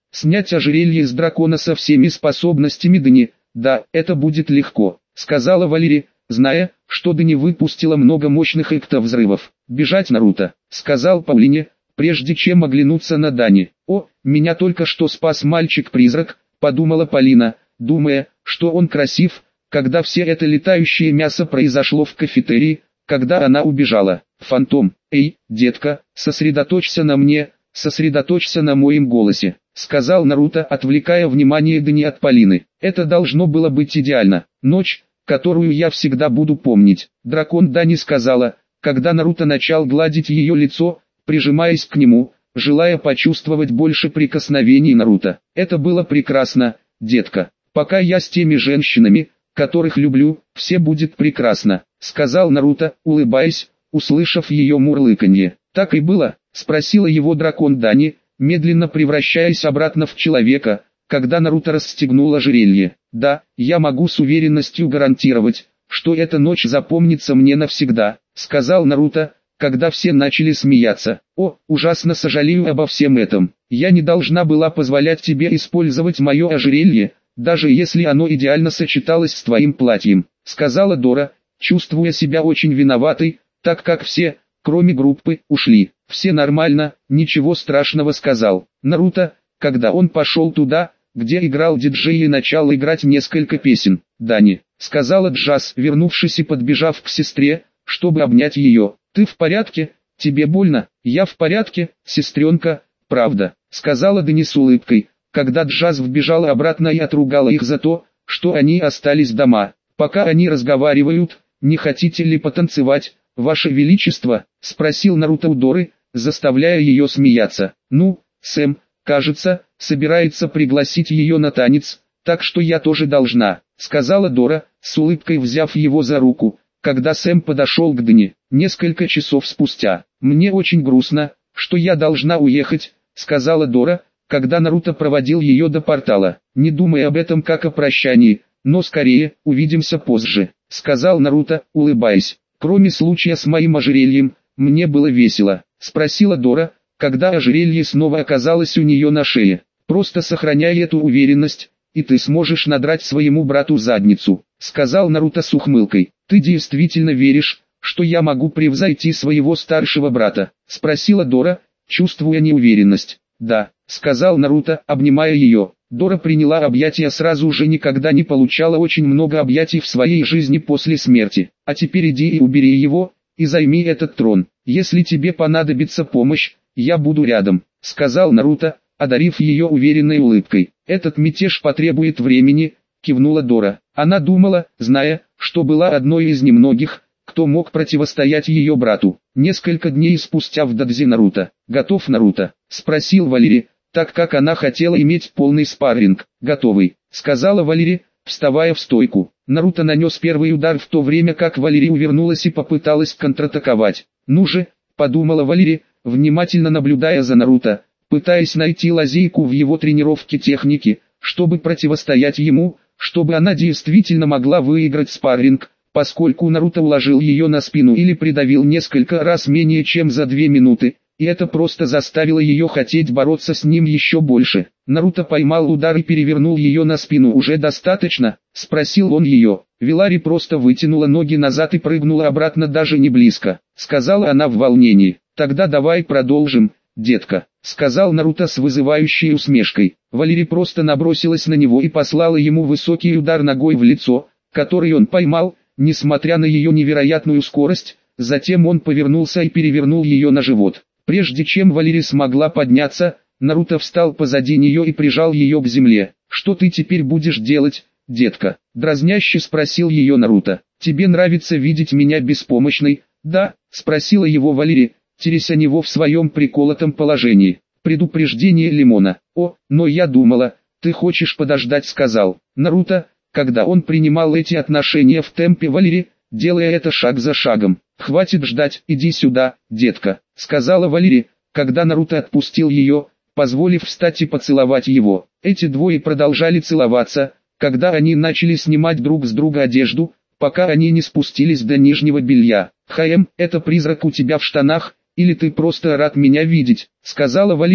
Speaker 1: снять ожерелье с дракона со всеми способностями Дани. Да, это будет легко, сказала Валери, зная, что Дани выпустила много мощных эктовзрывов. Бежать, Наруто, сказал Паулине, прежде чем оглянуться на Дани. О, меня только что спас мальчик-призрак, подумала Полина, думая, что он красив, когда все это летающее мясо произошло в кафетерии, когда она убежала. Фантом, эй, детка, сосредоточься на мне, сосредоточься на моем голосе, сказал Наруто, отвлекая внимание Дани от Полины. Это должно было быть идеально. Ночь, которую я всегда буду помнить. Дракон Дани сказала, когда Наруто начал гладить ее лицо, прижимаясь к нему, желая почувствовать больше прикосновений Наруто. Это было прекрасно, детка. Пока я с теми женщинами, которых люблю, все будет прекрасно, сказал Наруто, улыбаясь, услышав ее мурлыканье. Так и было, спросила его дракон Дани, медленно превращаясь обратно в человека, когда Наруто расстегнул ожерелье. Да, я могу с уверенностью гарантировать, что эта ночь запомнится мне навсегда, сказал Наруто, когда все начали смеяться. О, ужасно сожалею обо всем этом. Я не должна была позволять тебе использовать мое ожерелье, даже если оно идеально сочеталось с твоим платьем, сказала Дора, чувствуя себя очень виноватой, так как все, кроме группы, ушли. Все нормально, ничего страшного, сказал Наруто, когда он пошел туда, где играл диджей и начал играть несколько песен. Дани, сказала Джаз, вернувшись и подбежав к сестре, чтобы обнять ее. Ты в порядке? Тебе больно? Я в порядке, сестренка, правда, сказала Дани с улыбкой, когда Джаз вбежала обратно и отругала их за то, что они остались дома. Пока они разговаривают, не хотите ли потанцевать, ваше величество, спросил Наруто у Доры, заставляя ее смеяться. Ну, Сэм, кажется, собирается пригласить ее на танец, так что я тоже должна, сказала Дора, с улыбкой взяв его за руку, когда Сэм подошел к Дани. Несколько часов спустя. Мне очень грустно, что я должна уехать, сказала Дора, когда Наруто проводил ее до портала. Не думай об этом как о прощании, но скорее, увидимся позже, сказал Наруто, улыбаясь. Кроме случая с моим ожерельем, мне было весело, спросила Дора, когда ожерелье снова оказалось у нее на шее. Просто сохраняй эту уверенность, и ты сможешь надрать своему брату задницу, сказал Наруто с ухмылкой. Ты действительно веришь, что я могу превзойти своего старшего брата? Спросила Дора, чувствуя неуверенность. Да, сказал Наруто, обнимая ее. Дора приняла объятия сразу же, никогда не получала очень много объятий в своей жизни после смерти. А теперь иди и убери его, и займи этот трон. Если тебе понадобится помощь, я буду рядом, сказал Наруто, одарив ее уверенной улыбкой. Этот мятеж потребует времени, кивнула Дора. Она думала, зная, что была одной из немногих, кто мог противостоять ее брату. Несколько дней спустя в Додзе Наруто. Готов, Наруто? Спросил Валери, так как она хотела иметь полный спарринг. Готовый, сказала Валери, вставая в стойку. Наруто нанес первый удар в то время как Валери увернулась и попыталась контратаковать. Ну же, подумала Валери, внимательно наблюдая за Наруто, пытаясь найти лазейку в его тренировке техники, чтобы противостоять ему, чтобы она действительно могла выиграть спарринг, поскольку Наруто уложил ее на спину или придавил несколько раз менее чем за 2 минуты, и это просто заставило ее хотеть бороться с ним еще больше. Наруто поймал удар и перевернул ее на спину. Уже достаточно? Спросил он ее. Вилари просто вытянула ноги назад и прыгнула обратно, даже не близко, сказала она в волнении. Тогда давай продолжим, детка, сказал Наруто с вызывающей усмешкой. Валери просто набросилась на него и послала ему высокий удар ногой в лицо, который он поймал, несмотря на ее невероятную скорость. Затем он повернулся и перевернул ее на живот. Прежде чем Валери смогла подняться, Наруто встал позади нее и прижал ее к земле. «Что ты теперь будешь делать, детка?» – дразняще спросил ее Наруто. «Тебе нравится видеть меня беспомощной?» «Да», – спросила его Валери, терясь о него в своем приколотом положении. «Предупреждение Лимона». «О, но я думала, ты хочешь подождать», – сказал Наруто, когда он принимал эти отношения в темпе Валери, делая это шаг за шагом. «Хватит ждать, иди сюда, детка», — сказала Валери, когда Наруто отпустил ее, позволив встать и поцеловать его. Эти двое продолжали целоваться, когда они начали снимать друг с друга одежду, пока они не спустились до нижнего белья. «Хаэм, это призрак у тебя в штанах, или ты просто рад меня видеть?» — сказала Валери,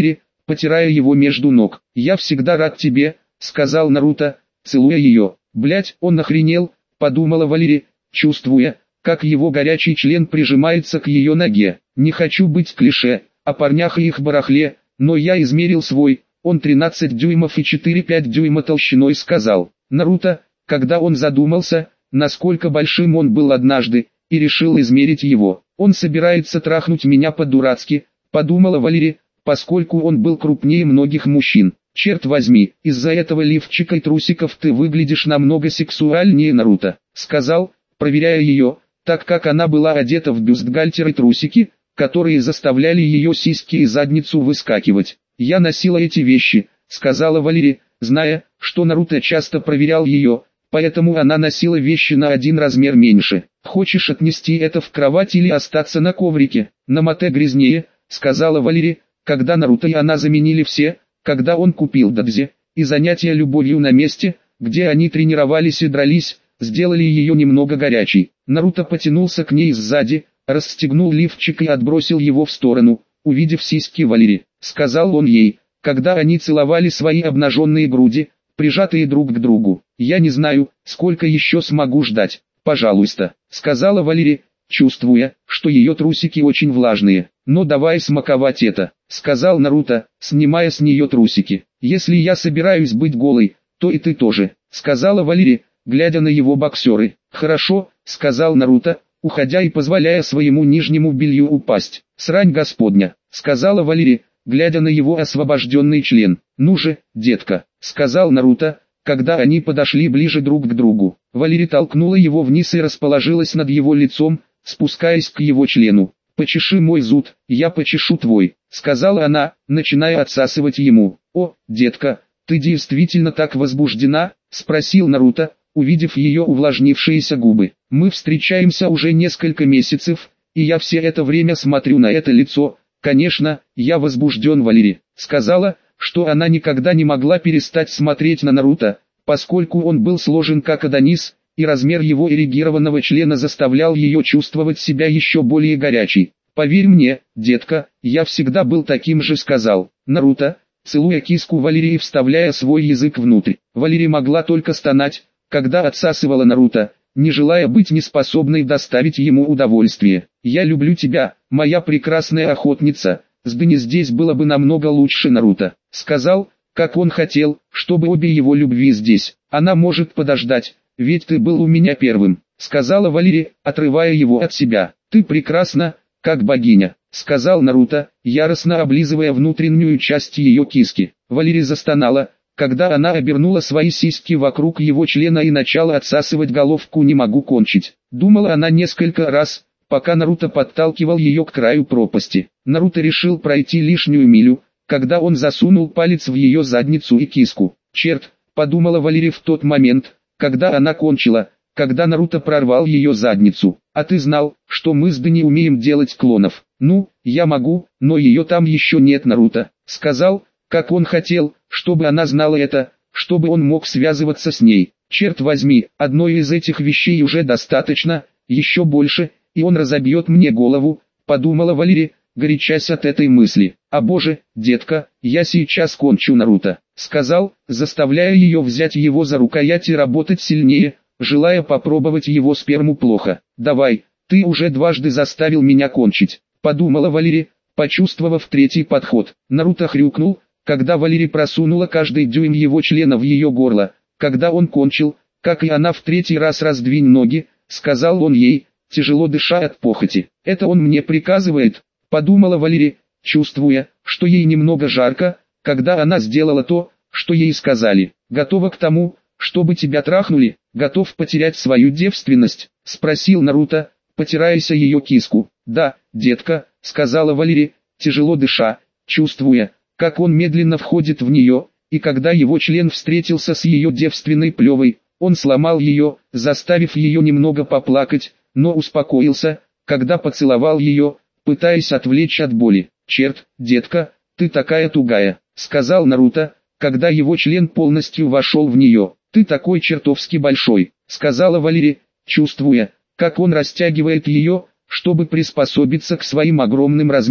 Speaker 1: потирая его между ног. «Я всегда рад тебе», — сказал Наруто, целуя ее. «Блядь, он охренел», — подумала Валери, чувствуя, как его горячий член прижимается к ее ноге. «Не хочу быть клише о парнях и их барахле, но я измерил свой, он 13 дюймов и 4-5 дюйма толщиной», — сказал Наруто, когда он задумался, насколько большим он был однажды, и решил измерить его. «Он собирается трахнуть меня по-дурацки», — подумала Валери, поскольку он был крупнее многих мужчин. «Черт возьми, из-за этого лифчика и трусиков ты выглядишь намного сексуальнее, Наруто», — сказал, проверяя ее, так как она была одета в бюстгальтер и трусики, которые заставляли ее сиськи и задницу выскакивать. «Я носила эти вещи», — сказала Валери, зная, что Наруто часто проверял ее, поэтому она носила вещи на 1 размер меньше. «Хочешь отнести это в кровать или остаться на коврике? На мате грязнее», — сказала Валери, когда Наруто и она заменили все, когда он купил дадзе, и занятия любовью на месте, где они тренировались и дрались, сделали ее немного горячей. Наруто потянулся к ней сзади, расстегнул лифчик и отбросил его в сторону, увидев сиськи Валери. Сказал он ей, когда они целовали свои обнаженные груди, прижатые друг к другу. «Я не знаю, сколько еще смогу ждать. Пожалуйста», — сказала Валери, чувствуя, что ее трусики очень влажные. «Но давай смаковать это», — сказал Наруто, снимая с нее трусики. «Если я собираюсь быть голой, то и ты тоже», — сказала Валери, глядя на его боксеры. «Хорошо», — сказал Наруто, уходя и позволяя своему нижнему белью упасть. «Срань господня», — сказала Валери, глядя на его освобожденный член. «Ну же, детка», — сказал Наруто, когда они подошли ближе друг к другу. Валери толкнула его вниз и расположилась над его лицом, спускаясь к его члену. «Почеши мой зуд, я почешу твой», — сказала она, начиная отсасывать ему. «О, детка, ты действительно так возбуждена?» — спросил Наруто, увидев ее увлажнившиеся губы. «Мы встречаемся уже несколько месяцев, и я все это время смотрю на это лицо. Конечно, я возбужден». Валери сказала, что она никогда не могла перестать смотреть на Наруто, поскольку он был сложен как Адонис, и размер его эрегированного члена заставлял ее чувствовать себя еще более горячей. «Поверь мне, детка, я всегда был таким же», — сказал Наруто, целуя киску Валери и вставляя свой язык внутрь. Валери могла только стонать, когда отсасывала Наруто, не желая быть неспособной доставить ему удовольствие. «Я люблю тебя, моя прекрасная охотница, с Дани здесь было бы намного лучше», — Наруто сказал, как он хотел, чтобы обе его любви здесь. «Она может подождать, ведь ты был у меня первым», — сказала Валери, отрывая его от себя. «Ты прекрасна, как богиня», — сказал Наруто, яростно облизывая внутреннюю часть ее киски. Валери застонала, когда она обернула свои сиськи вокруг его члена и начала отсасывать головку. «Не могу кончить», — думала она несколько раз, пока Наруто подталкивал ее к краю пропасти. Наруто решил пройти лишнюю милю, когда он засунул палец в ее задницу и киску. «Черт», — подумала Валери в тот момент, когда она кончила, когда Наруто прорвал ее задницу. «А ты знал, что мы с Дани умеем делать клонов?» «Ну, я могу, но ее там еще нет», — Наруто сказал, как он хотел, чтобы она знала это, чтобы он мог связываться с ней. «Черт возьми, одной из этих вещей уже достаточно, еще больше, и он разобьет мне голову», — подумала Валери, горячась от этой мысли. «А боже, детка, я сейчас кончу», — Наруто сказал, заставляя ее взять его за рукоять и работать сильнее, желая попробовать его сперму. «Плохо. Давай, ты уже дважды заставил меня кончить», — подумала Валери, почувствовав третий подход. Наруто хрюкнул, когда Валери просунула каждый дюйм его члена в ее горло. Когда он кончил, как и она в третий раз: «Раздвинь ноги», — сказал он ей, тяжело дыша от похоти. «Это он мне приказывает», — подумала Валери, чувствуя, что ей немного жарко, когда она сделала то, что ей сказали. «Готова к тому, чтобы тебя трахнули? Готов потерять свою девственность?» — спросил Наруто, потираясь ее киску. «Да, детка», — сказала Валери, тяжело дыша, чувствуя, как он медленно входит в нее, и когда его член встретился с ее девственной плевой, он сломал ее, заставив ее немного поплакать, но успокоился, когда поцеловал ее, пытаясь отвлечь от боли. «Черт, детка, ты такая тугая», — сказал Наруто, когда его член полностью вошел в нее. «Ты такой чертовски большой», — сказала Валери, чувствуя, как он растягивает ее, чтобы приспособиться к своим огромным размерам.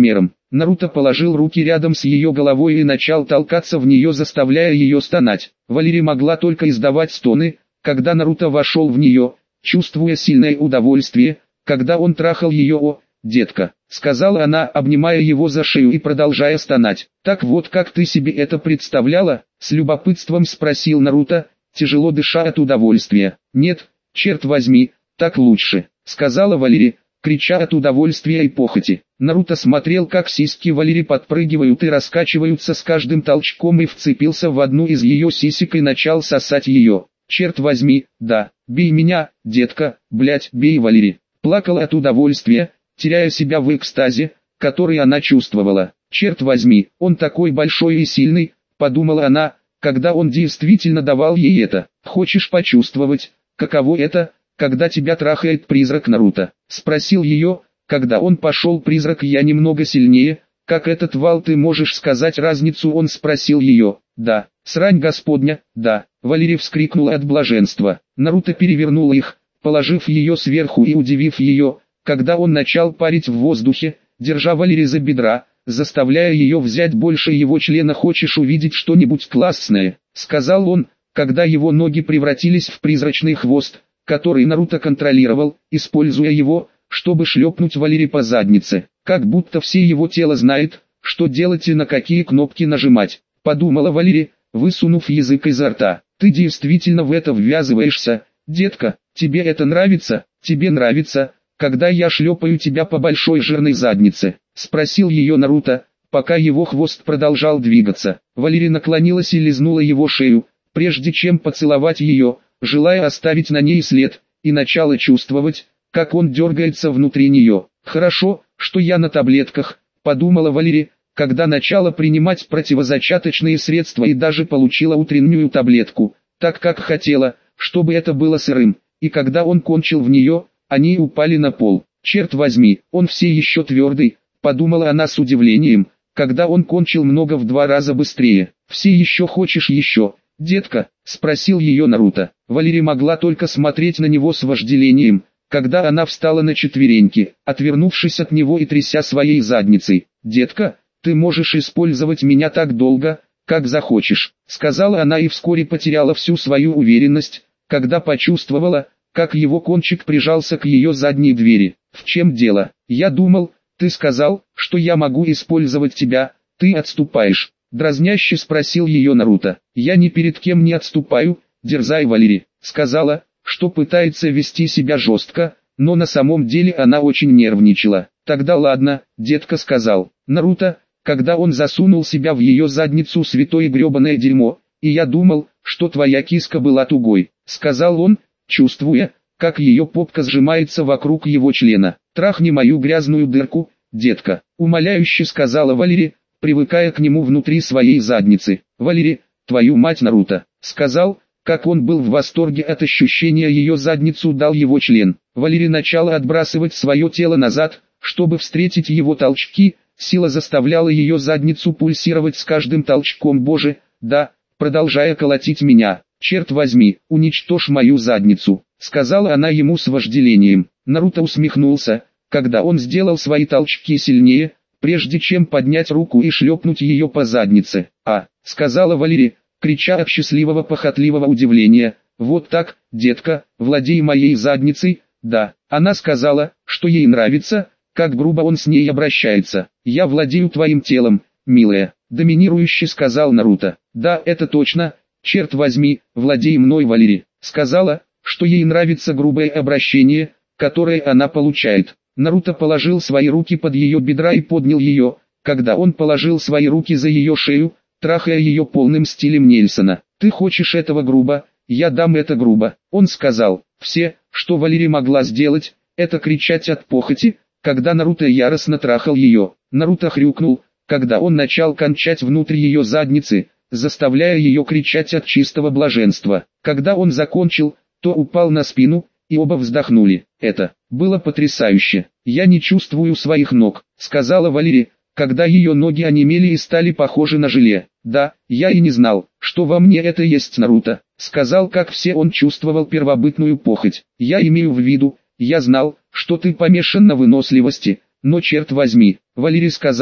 Speaker 1: Наруто положил руки рядом с ее головой и начал толкаться в нее, заставляя ее стонать. Валерия могла только издавать стоны, когда Наруто вошел в нее, чувствуя сильное удовольствие, когда он трахал ее. «О, детка», — сказала она, обнимая его за шею и продолжая стонать. «Так вот как ты себе это представляла?» — с любопытством спросил Наруто, тяжело дыша от удовольствия. «Нет, черт возьми, так лучше», — сказала Валерия, крича от удовольствия и похоти. Наруто смотрел, как сиськи Валерии подпрыгивают и раскачиваются с каждым толчком, и вцепился в одну из ее сисек и начал сосать ее. «Черт возьми, да, бей меня, детка, блять, бей Валерия», плакала от удовольствия, теряя себя в экстазе, который она чувствовала. «Черт возьми, он такой большой и сильный», подумала она, когда он действительно давал ей это. «Хочешь почувствовать, каково это, когда тебя трахает призрак Наруто?» — спросил ее, когда он пошел. «Призрак, я немного сильнее, как этот вал, ты можешь сказать разницу?» Он спросил ее. «Да, срань господня, да». Валерия вскрикнула от блаженства. Наруто перевернул их, положив ее сверху и удивив ее, когда он начал парить в воздухе, держа Валерию за бедра, заставляя ее взять больше его члена. «Хочешь увидеть что-нибудь классное?» — сказал он, когда его ноги превратились в призрачный хвост, который Наруто контролировал, используя его, чтобы шлепнуть Валерии по заднице. Как будто все его тело знает, что делать и на какие кнопки нажимать, подумала Валерия, высунув язык изо рта. «Ты действительно в это ввязываешься, детка? Тебе это нравится? Тебе нравится, когда я шлепаю тебя по большой жирной заднице?» — спросил ее Наруто, пока его хвост продолжал двигаться. Валерия наклонилась и лизнула его шею, прежде чем поцеловать ее, желая оставить на ней след, и начала чувствовать, как он дергается внутри нее. «Хорошо, что я на таблетках», — подумала Валерия, когда начала принимать противозачаточные средства и даже получила утреннюю таблетку, так как хотела, чтобы это было сырым, и когда он кончил в нее, они упали на пол. «Черт возьми, он все еще твердый», — подумала она с удивлением, когда он кончил в 2 раза быстрее. «Все еще хочешь еще, детка?» — спросил ее Наруто. Валерия могла только смотреть на него с вожделением, когда она встала на четвереньки, отвернувшись от него и тряся своей задницей. «Детка, ты можешь использовать меня так долго, как захочешь», — сказала она и вскоре потеряла всю свою уверенность, когда почувствовала, как его кончик прижался к ее задней двери. «В чем дело? Я думал, ты сказал, что я могу использовать тебя, ты отступаешь», — дразняще спросил ее Наруто. «Я ни перед кем не отступаю, дерзай Валерия», — сказала, что пытается вести себя жестко, но на самом деле она очень нервничала. «Тогда ладно», — детка, сказал Наруто, когда он засунул себя в ее задницу. «Святое гребаное дерьмо, и я думал, что твоя киска была тугой», — сказал он, чувствуя, как ее попка сжимается вокруг его члена. «Трахни мою грязную дырку, детка», — умоляюще сказала Валерия, привыкая к нему внутри своей задницы. «Валерия, твою мать!» — Наруто сказал, как он был в восторге от ощущения ее задницу дал его член. Валерия начала отбрасывать свое тело назад, чтобы встретить его толчки, сила заставляла ее задницу пульсировать с каждым толчком. «Боже, да, продолжая колотить меня, черт возьми, уничтожь мою задницу», — сказала она ему с вожделением. Наруто усмехнулся, когда он сделал свои толчки сильнее, прежде чем поднять руку и шлепнуть ее по заднице. «А», — сказала Валерия, крича от счастливого похотливого удивления, «вот так, детка, владей моей задницей». «Да», она сказала, что ей нравится, как грубо он с ней обращается. «Я владею твоим телом, милая», — доминирующе сказал Наруто. «Да, это точно, черт возьми, владей мной Валерия», — сказала, что ей нравится грубое обращение, которое она получает. Наруто положил свои руки под ее бедра и поднял ее, когда он положил свои руки за ее шею, трахая ее полным стилем Нельсона. «Ты хочешь этого грубо, я дам это грубо», — он сказал. Все, что Валерия могла сделать, это кричать от похоти, когда Наруто яростно трахал ее. Наруто хрюкнул, когда он начал кончать внутрь ее задницы, заставляя ее кричать от чистого блаженства. Когда он закончил, то упал на спину, и оба вздохнули. «Это было потрясающе. Я не чувствую своих ног», — сказала Валерия, когда ее ноги онемели и стали похожи на желе. «Да, я и не знал, что во мне это есть». Наруто сказал, как все он чувствовал первобытную похоть. «Я имею в виду, я знал, что ты помешан на выносливости, но черт возьми», Валерия сказала,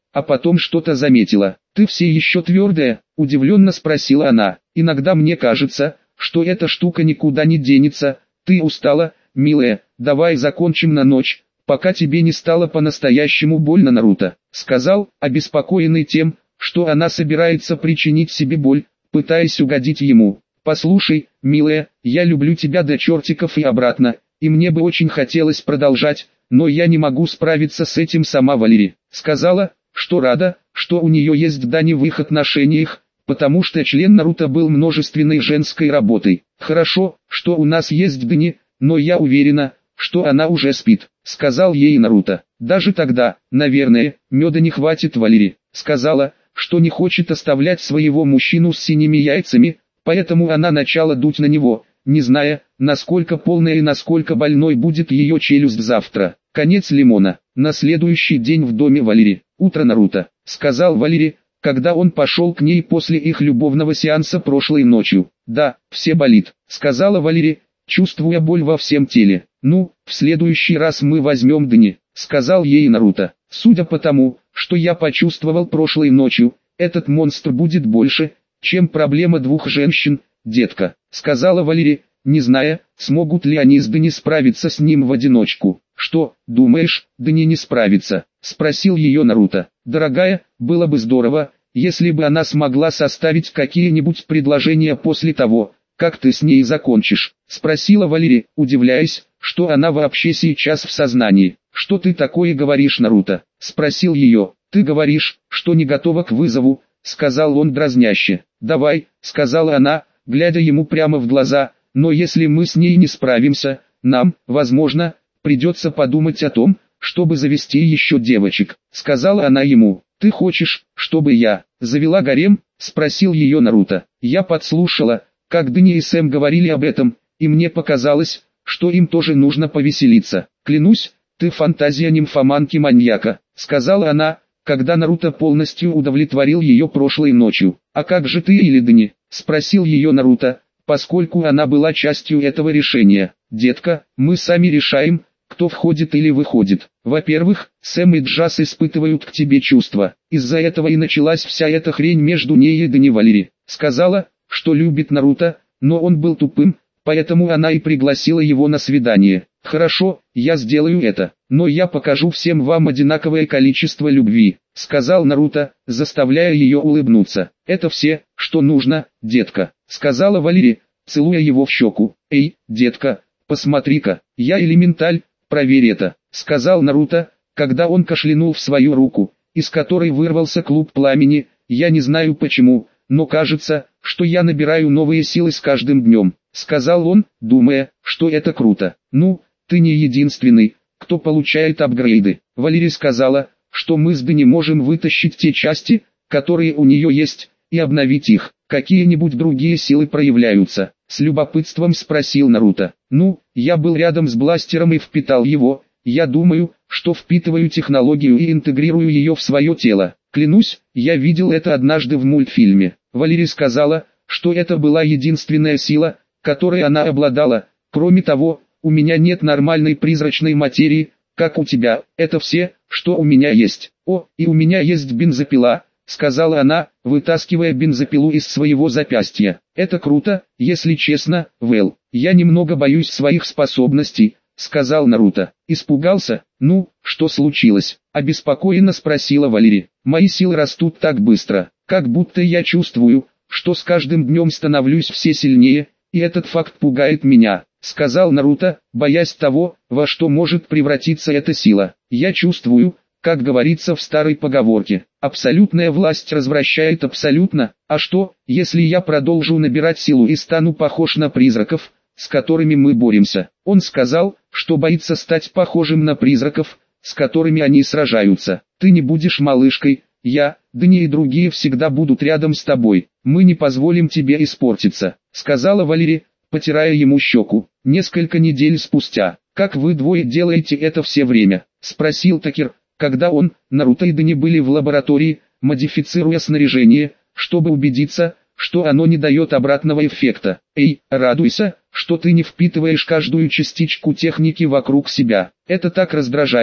Speaker 1: а потом что-то заметила. «Ты все еще твердая?» – удивленно спросила она. «Иногда мне кажется, что эта штука никуда не денется. Ты устала, милая, давай закончим на ночь, пока тебе не стало по-настоящему больно, Наруто», – сказал, обеспокоенный тем, что она собирается причинить себе боль, пытаясь угодить ему. «Послушай, милая, я люблю тебя до чертиков и обратно, и мне бы очень хотелось продолжать, но я не могу справиться с этим сама. Валери сказала, что рада, что у нее есть Дани в их отношениях, потому что член Наруто был множественной женской работой. Хорошо, что у нас есть Дани, но я уверена, что она уже спит», — сказал ей Наруто. «Даже тогда, наверное, меда не хватит. Валери сказала, что не хочет оставлять своего мужчину с синими яйцами, поэтому она начала дуть на него, не зная, насколько полной и насколько больной будет ее челюсть завтра». Конец лимона. На следующий день в доме Валери. «Утро, Наруто», — сказал Валери, когда он пошел к ней после их любовного сеанса прошлой ночью. «Да, все болит», — сказала Валери, чувствуя боль во всем теле. «Ну, в следующий раз мы возьмем Дани», — сказал ей Наруто. «Судя по тому, что я почувствовал прошлой ночью, этот монстр будет больше, чем проблема двух женщин, детка», — сказала Валери, не зная, смогут ли они с Дани справиться с ним в одиночку. «Что, думаешь, Дани не справится?» — спросил ее Наруто. «Дорогая, было бы здорово, если бы она смогла составить какие-нибудь предложения после того, как ты с ней закончишь», — спросила Валери, удивляясь, что она вообще сейчас в сознании. «Что ты такое говоришь, Наруто?» — спросил ее. «Ты говоришь, что не готова к вызову», — сказал он дразняще. «Давай», — сказала она, глядя ему прямо в глаза, «но если мы с ней не справимся, нам, возможно, придется подумать о том, чтобы завести еще девочек», — сказала она ему. «Ты хочешь, чтобы я завела гарем?» — спросил ее Наруто. «Я подслушала, как Дани и Сэм говорили об этом, и мне показалось, что им тоже нужно повеселиться. Клянусь, ты фантазия нимфоманки-маньяка», — сказала она, когда Наруто полностью удовлетворил ее прошлой ночью. «А как же ты или Дани?» — спросил ее Наруто, поскольку она была частью этого решения. «Детка, мы сами решаем, кто входит или выходит. Во-первых, Сэм и Джаз испытывают к тебе чувства. Из-за этого и началась вся эта хрень между ней и Дани. Валери сказала, что любит Наруто, но он был тупым, поэтому она и пригласила его на свидание. «Хорошо, я сделаю это, но я покажу всем вам одинаковое количество любви», — сказал Наруто, заставляя ее улыбнуться. «Это все, что нужно, детка», — сказала Валери, целуя его в щеку. «Эй, детка, посмотри-ка, я элементаль, проверь это», — сказал Наруто, когда он кашлянул в свою руку, из которой вырвался клуб пламени. «Я не знаю почему, но кажется, что я набираю новые силы с каждым днем», — сказал он, думая, что это круто. «Ну, ты не единственный, кто получает апгрейды. Валери сказала, что мы с Дани можем вытащить те части, которые у нее есть, и обновить их. Какие-нибудь другие силы проявляются?» — с любопытством спросил Наруто. «Ну, я был рядом с бластером и впитал его. Я думаю, что впитываю технологию и интегрирую ее в свое тело. Клянусь, я видел это однажды в мультфильме». Валери сказала, что это была единственная сила, которой она обладала. «Кроме того, у меня нет нормальной призрачной материи, как у тебя. Это все, что у меня есть. О, и у меня есть бензопила», — сказала она, вытаскивая бензопилу из своего запястья. «Это круто, если честно, Вэл. Я немного боюсь своих способностей», — сказал Наруто. «Испугался? Ну, что случилось?» — обеспокоенно спросила Валери. «Мои силы растут так быстро, как будто я чувствую, что с каждым днем становлюсь все сильнее, и этот факт пугает меня», — сказал Наруто, боясь того, во что может превратиться эта сила. «Я чувствую, как говорится в старой поговорке, абсолютная власть развращает абсолютно. А что, если я продолжу набирать силу и стану похож на призраков, с которыми мы боремся?» Он сказал, что боится стать похожим на призраков, с которыми они сражаются. «Ты не будешь малышкой, я, Дани и другие всегда будут рядом с тобой. Мы не позволим тебе испортиться», — сказала Валери, потирая ему щеку. Несколько недель спустя. «Как вы двое делаете это все время?» — спросил Такер, когда он, Наруто и Дани были в лаборатории, модифицируя снаряжение, чтобы убедиться, что оно не дает обратного эффекта. «Эй, радуйся, что ты не впитываешь каждую частичку техники вокруг себя. Это так раздражает,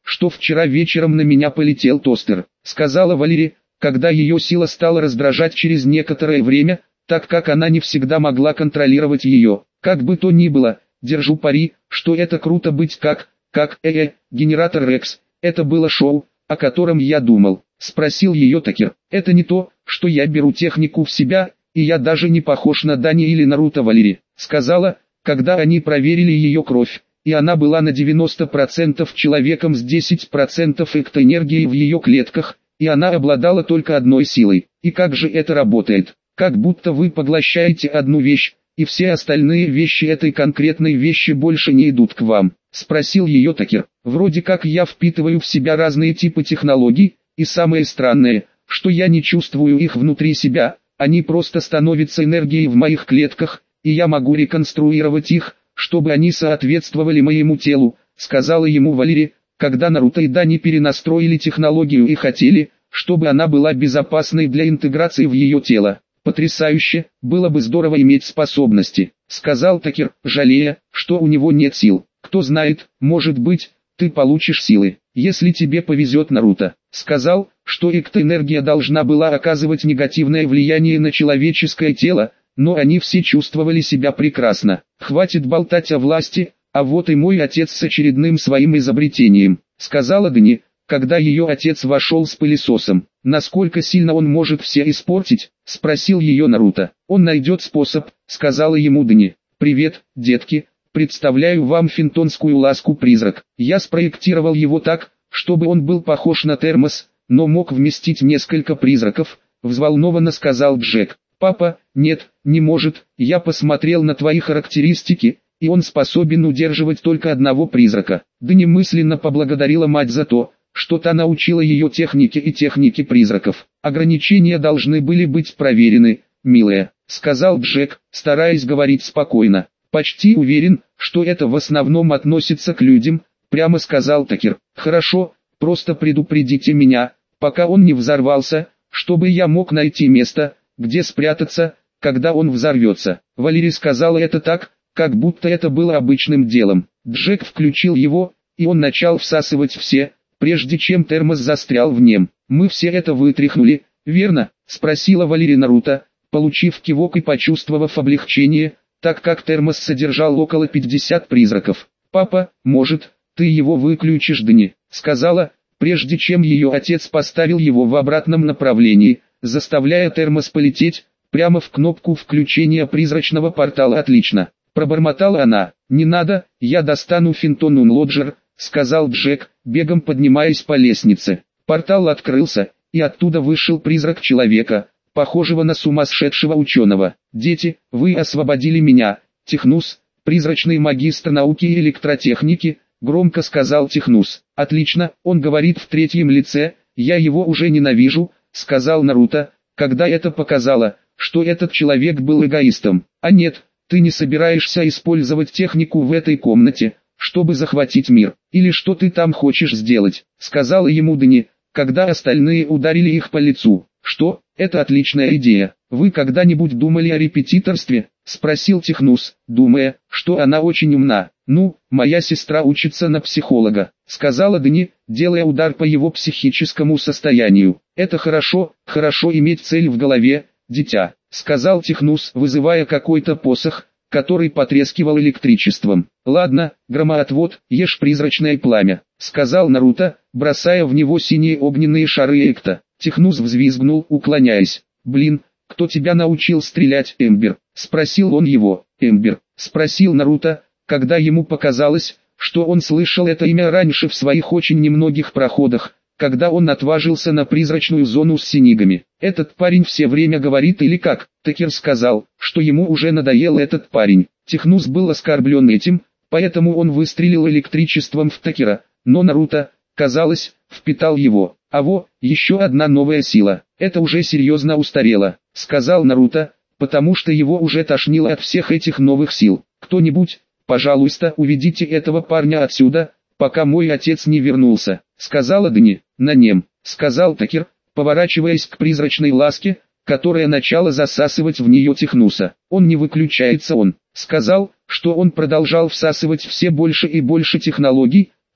Speaker 1: что вчера вечером на меня полетел тостер», — сказала Валери, когда ее сила стала раздражать через некоторое время, так как она не всегда могла контролировать ее. «Как бы то ни было, держу пари, что это круто быть как генератор Рекс. Это было шоу, о котором я думал», — спросил ее Такер. «Это не то, что я беру технику в себя, и я даже не похож на Дани или Наруто», Валери сказала, когда они проверили ее кровь, и она была на 90% человеком с 10% эктоэнергии в ее клетках, и она обладала только одной силой. «И как же это работает? Как будто вы поглощаете одну вещь, и все остальные вещи этой конкретной вещи больше не идут к вам», — спросил ее Такер. «Вроде как я впитываю в себя разные типы технологий, и самое странное, что я не чувствую их внутри себя, они просто становятся энергией в моих клетках, и я могу реконструировать их, чтобы они соответствовали моему телу», — сказала ему Валери, когда Наруто и Дани перенастроили технологию и хотели, чтобы она была безопасной для интеграции в ее тело. «Потрясающе, было бы здорово иметь способности», — сказал Такер, жалея, что у него нет сил. «Кто знает, может быть, ты получишь силы, если тебе повезет». Наруто сказал, что эктоэнергия должна была оказывать негативное влияние на человеческое тело, но они все чувствовали себя прекрасно. «Хватит болтать о власти, а вот и мой отец с очередным своим изобретением», — сказала Дани, когда ее отец вошел с пылесосом. «Насколько сильно он может все испортить?» — спросил ее Наруто. «Он найдет способ», — сказала ему Дани. «Привет, детки, представляю вам финтонскую ласку-призрак. Я спроектировал его так, чтобы он был похож на термос, но мог вместить несколько призраков», — взволнованно сказал Джек. «Папа, нет, не может, я посмотрел на твои характеристики, и он способен удерживать только одного призрака». Дани мысленно поблагодарила мать за то, что та научила ее технике и технике призраков. «Ограничения должны были быть проверены, милая», — сказал Джек, стараясь говорить спокойно. «Почти уверен, что это в основном относится к людям», — прямо сказал Такер. «Хорошо, просто предупредите меня, пока он не взорвался, чтобы я мог найти место, где спрятаться, когда он взорвется». Валери сказала это так, как будто это было обычным делом. Джек включил его, и он начал всасывать все, прежде чем термос застрял в нем. «Мы все это вытряхнули, верно?» — спросила Валери Наруто, получив кивок и почувствовав облегчение, так как термос содержал около 50 призраков. «Папа, может, ты его выключишь?» Дани сказала, прежде чем ее отец поставил его в обратном направлении, заставляя термос полететь прямо в кнопку включения призрачного портала. «Отлично», — пробормотала она. «Не надо, я достану Финтон Унлоджер», — сказал Джек, бегом поднимаясь по лестнице. Портал открылся, и оттуда вышел призрак человека, похожего на сумасшедшего ученого. «Дети, вы освободили меня, Технус, призрачный магистр науки и электротехники», — громко сказал Технус. «Отлично, он говорит в третьем лице, я его уже ненавижу», — сказал Наруто, когда это показало, что этот человек был эгоистом. «А нет, ты не собираешься использовать технику в этой комнате, чтобы захватить мир, или что ты там хочешь сделать», — сказала ему Дани, когда остальные ударили их по лицу. «Что? Это отличная идея. Вы когда-нибудь думали о репетиторстве?» — спросил Технус, думая, что она очень умна. «Ну, моя сестра учится на психолога», — сказала Дани, делая удар по его психическому состоянию. «Это хорошо, хорошо иметь цель в голове, дитя», — сказал Технус, вызывая какой-то посох, который потрескивал электричеством. «Ладно, громоотвод, ешь призрачное пламя», — сказал Наруто, бросая в него синие огненные шары Экта. Технус взвизгнул, уклоняясь. «Блин, кто тебя научил стрелять, Эмбер?» — спросил он его. «Эмбер?» — спросил Наруто, когда ему показалось, что он слышал это имя раньше в своих очень немногих проходах, когда он отважился на призрачную зону с синигами. «Этот парень все время говорит или как?» Такер сказал, что ему уже надоел этот парень. Технус был оскорблен этим, поэтому он выстрелил электричеством в Такера, но Наруто, казалось, впитал его. «А во, еще одна новая сила. Это уже серьезно устарело», — сказал Наруто, потому что его уже тошнило от всех этих новых сил. «Кто-нибудь, пожалуйста, уведите этого парня отсюда, пока мой отец не вернулся», — сказала Дани. «На нем», — сказал Такер, поворачиваясь к призрачной ласке, которая начала засасывать в нее Технуса. «Он не выключается, он», — сказал, что он продолжал всасывать все больше и больше технологий,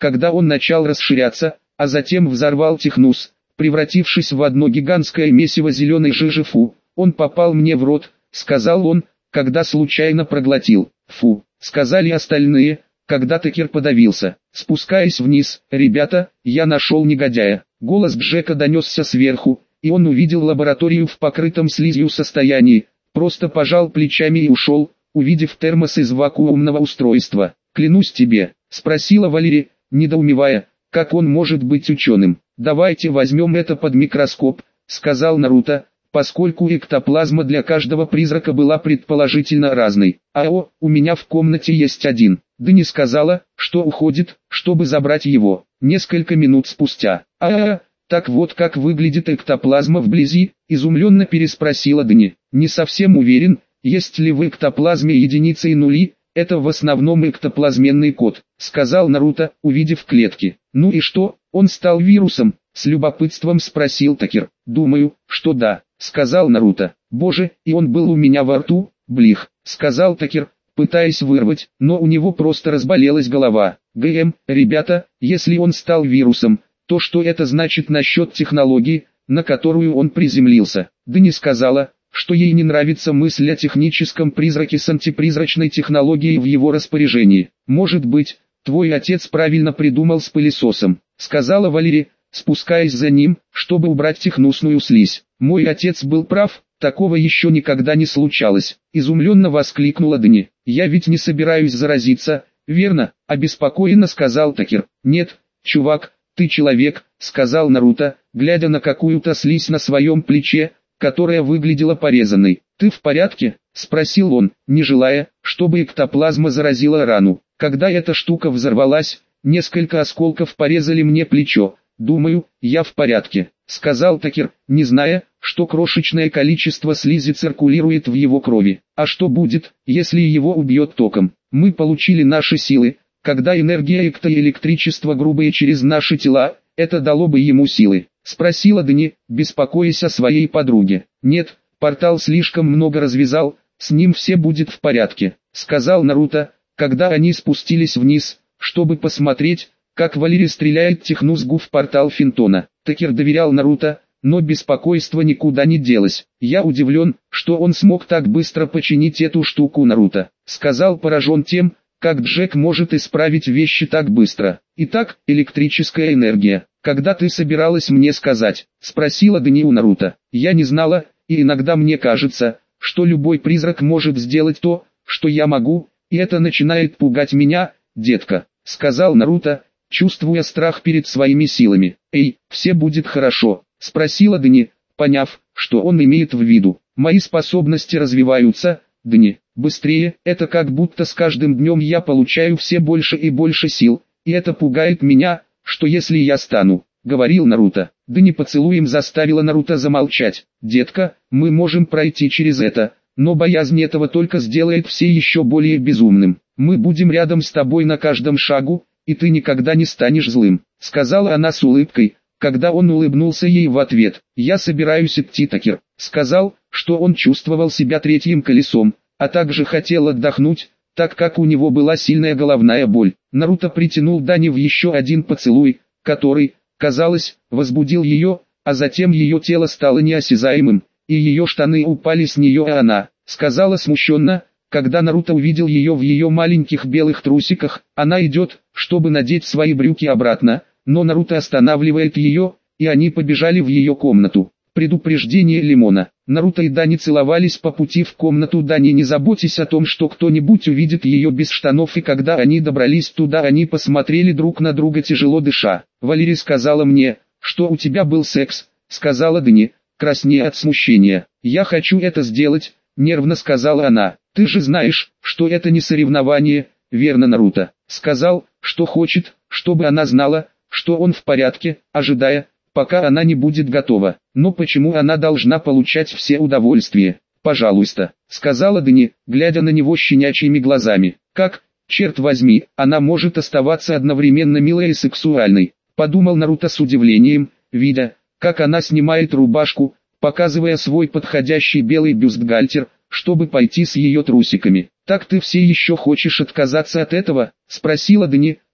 Speaker 1: когда он начал расширяться, а затем взорвал технус, превратившись в одно гигантское месиво зеленой жижи. Фу, он попал мне в рот, сказал он, когда случайно проглотил. Фу, сказали остальные, когда Такер подавился. Спускаясь вниз, ребята, я нашел негодяя. Голос Джека донесся сверху, и он увидел лабораторию в покрытом слизью состоянии, просто пожал плечами и ушел, увидев термос из вакуумного устройства. «Клянусь тебе», — спросила Валери, недоумевая, как он может быть ученым. «Давайте возьмем это под микроскоп», — сказал Наруто, поскольку эктоплазма для каждого призрака была предположительно разной. «Ао, у меня в комнате есть один». Дани сказала, что уходит, чтобы забрать его. Несколько минут спустя. Так вот как выглядит эктоплазма вблизи?» — изумленно переспросила Дани. «Не совсем уверен, есть ли в эктоплазме единицы и нули, это в основном эктоплазменный код», — сказал Наруто, увидев клетки. «Ну и что, он стал вирусом?» — с любопытством спросил Такер. «Думаю, что да», — сказал Наруто. «Боже, и он был у меня во рту, блих», — сказал Такер, пытаясь вырвать, но у него просто разболелась голова. Ребята, если он стал вирусом, то что это значит насчет технологии, на которую он приземлился?» Дани сказала, что ей не нравится мысль о техническом призраке с антипризрачной технологией в его распоряжении. «Может быть, твой отец правильно придумал с пылесосом», — сказала Валери, спускаясь за ним, чтобы убрать технусную слизь. «Мой отец был прав, такого еще никогда не случалось», — изумленно воскликнула Дани. «Я ведь не собираюсь заразиться, верно?» — обеспокоенно сказал Такер. «Нет, чувак, ты человек», — сказал Наруто, глядя на какую-то слизь на своем плече, которая выглядела порезанной. «Ты в порядке?» — спросил он, не желая, чтобы эктоплазма заразила рану. «Когда эта штука взорвалась, несколько осколков порезали мне плечо. Думаю, я в порядке», — сказал Такер, не зная, что крошечное количество слизи циркулирует в его крови. «А что будет, если его убьет током? Мы получили наши силы, когда энергия экто и электричество грубые через наши тела, это дало бы ему силы», — спросила Дани, беспокоясь о своей подруге. «Нет, портал слишком много развязал, с ним все будет в порядке», — сказал Наруто, когда они спустились вниз, чтобы посмотреть, как Валери стреляет технузгу в портал Финтона. Такер доверял Наруто, но беспокойство никуда не делось. «Я удивлен, что он смог так быстро починить эту штуку, Наруто», — сказал, поражен тем, как Джек может исправить вещи так быстро. «Итак, электрическая энергия. Когда ты собиралась мне сказать?» — спросила Дани у Наруто. «Я не знала, и иногда мне кажется, что любой призрак может сделать то, что я могу, и это начинает пугать меня, детка», — сказал Наруто, чувствуя страх перед своими силами. «Эй, все будет хорошо?» — спросила Дани, поняв, что он имеет в виду. «Мои способности развиваются, Дани, быстрее, это как будто с каждым днем я получаю все больше и больше сил, и это пугает меня, что если я стану», — говорил Наруто. Дани поцелуем заставила Наруто замолчать. «Детка, мы можем пройти через это, но боязнь этого только сделает все еще более безумным. Мы будем рядом с тобой на каждом шагу, и ты никогда не станешь злым», — сказала она с улыбкой, когда он улыбнулся ей в ответ. «Я собираюсь идти». Такер сказал, что он чувствовал себя третьим колесом, а также хотел отдохнуть, так как у него была сильная головная боль. Наруто притянул Дани в еще один поцелуй, который, казалось, возбудил ее, а затем ее тело стало неосязаемым, и ее штаны упали с нее, а она сказала смущенно, когда Наруто увидел ее в ее маленьких белых трусиках. Она идет, чтобы надеть свои брюки обратно, но Наруто останавливает ее, и они побежали в ее комнату. Предупреждение Лимона. Наруто и Дани целовались по пути в комнату Дани. «Не заботьтесь о том, что кто-нибудь увидит ее без штанов», и когда они добрались туда, они посмотрели друг на друга, тяжело дыша. «Валери сказала мне, что у тебя был секс», — сказала Дани, краснея от смущения. «Я хочу это сделать», — нервно сказала она. «Ты же знаешь, что это не соревнование, верно?» Наруто сказал, что хочет, чтобы она знала, что он в порядке, ожидая, пока она не будет готова. «Но почему она должна получать все удовольствия?» «Пожалуйста», — сказала Дани, глядя на него щенячьими глазами. «Как, черт возьми, она может оставаться одновременно милой и сексуальной?» — подумал Наруто с удивлением, видя, как она снимает рубашку, показывая свой подходящий белый бюстгальтер, чтобы пойти с ее трусиками. «Так ты все еще хочешь отказаться от этого?» — спросила Дани,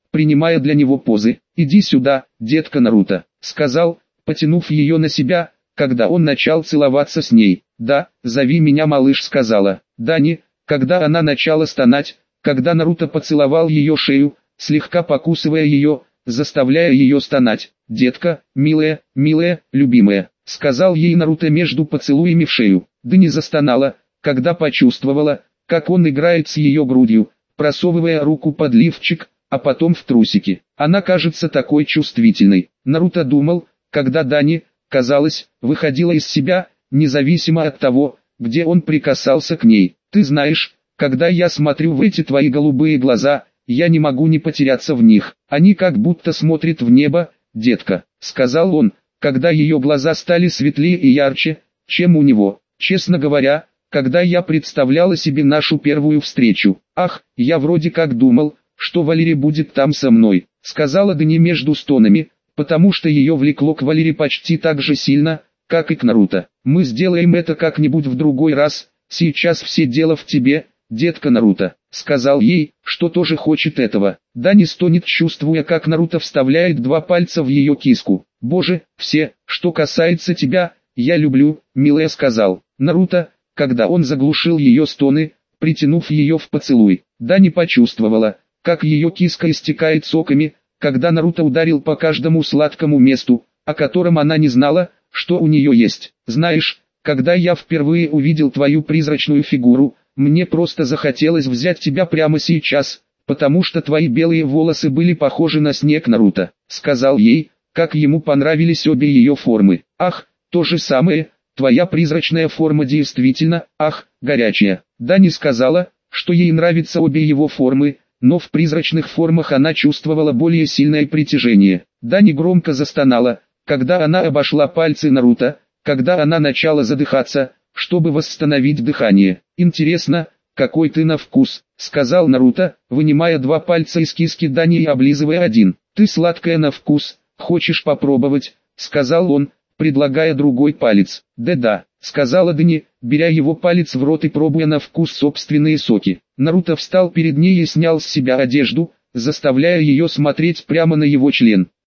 Speaker 1: принимая для него позы. «Иди сюда, детка Наруто», — сказал, потянув ее на себя, когда он начал целоваться с ней. «Да, зови меня малыш», — сказала Дани, когда она начала стонать, когда Наруто поцеловал ее шею, слегка покусывая ее, заставляя ее стонать. «Детка, милая, милая, любимая», — сказал ей Наруто между поцелуями в шею. Дани застонала, когда почувствовала, как он играет с ее грудью, просовывая руку под лифчик, а потом в трусики. Она кажется такой чувствительной. Наруто думал, когда Дани, казалось, выходила из себя, независимо от того, где он прикасался к ней. «Ты знаешь, когда я смотрю в эти твои голубые глаза, я не могу не потеряться в них. Они как будто смотрят в небо, детка», — сказал он, когда ее глаза стали светлее и ярче, чем у него. «Честно говоря, когда я представляла себе нашу первую встречу, ах, я вроде как думал, что Валери будет там со мной», — сказала Дани между стонами, потому что ее влекло к Валери почти так же сильно, как и к Наруто. «Мы сделаем это как-нибудь в другой раз, сейчас все дело в тебе, детка Наруто», — сказал ей, что тоже хочет этого. Дани стонет, чувствуя, как Наруто вставляет 2 пальца в ее киску. «Боже, все, что касается тебя, я люблю, милая», — сказал Наруто, когда он заглушил ее стоны, притянув ее в поцелуй. Дани почувствовала, как ее киска истекает соками, когда Наруто ударил по каждому сладкому месту, о котором она не знала, что у нее есть. «Знаешь, когда я впервые увидел твою призрачную фигуру, мне просто захотелось взять тебя прямо сейчас, потому что твои белые волосы были похожи на снег», — Наруто сказал ей, как ему понравились обе ее формы. «Ах, то же самое, твоя призрачная форма действительно, ах, горячая». Дани сказала, что ей нравятся обе его формы, но в призрачных формах она чувствовала более сильное притяжение. Дани громко застонала, когда она обошла пальцы Наруто, когда она начала задыхаться, чтобы восстановить дыхание. «Интересно, какой ты на вкус», — сказал Наруто, вынимая 2 пальца из киски Дани и облизывая один. «Ты сладкая на вкус, хочешь попробовать?» — сказал он, предлагая другой палец. «Да-да», — сказала Дани, беря его палец в рот и пробуя на вкус собственные соки. Наруто встал перед ней и снял с себя одежду, заставляя ее смотреть прямо на его член.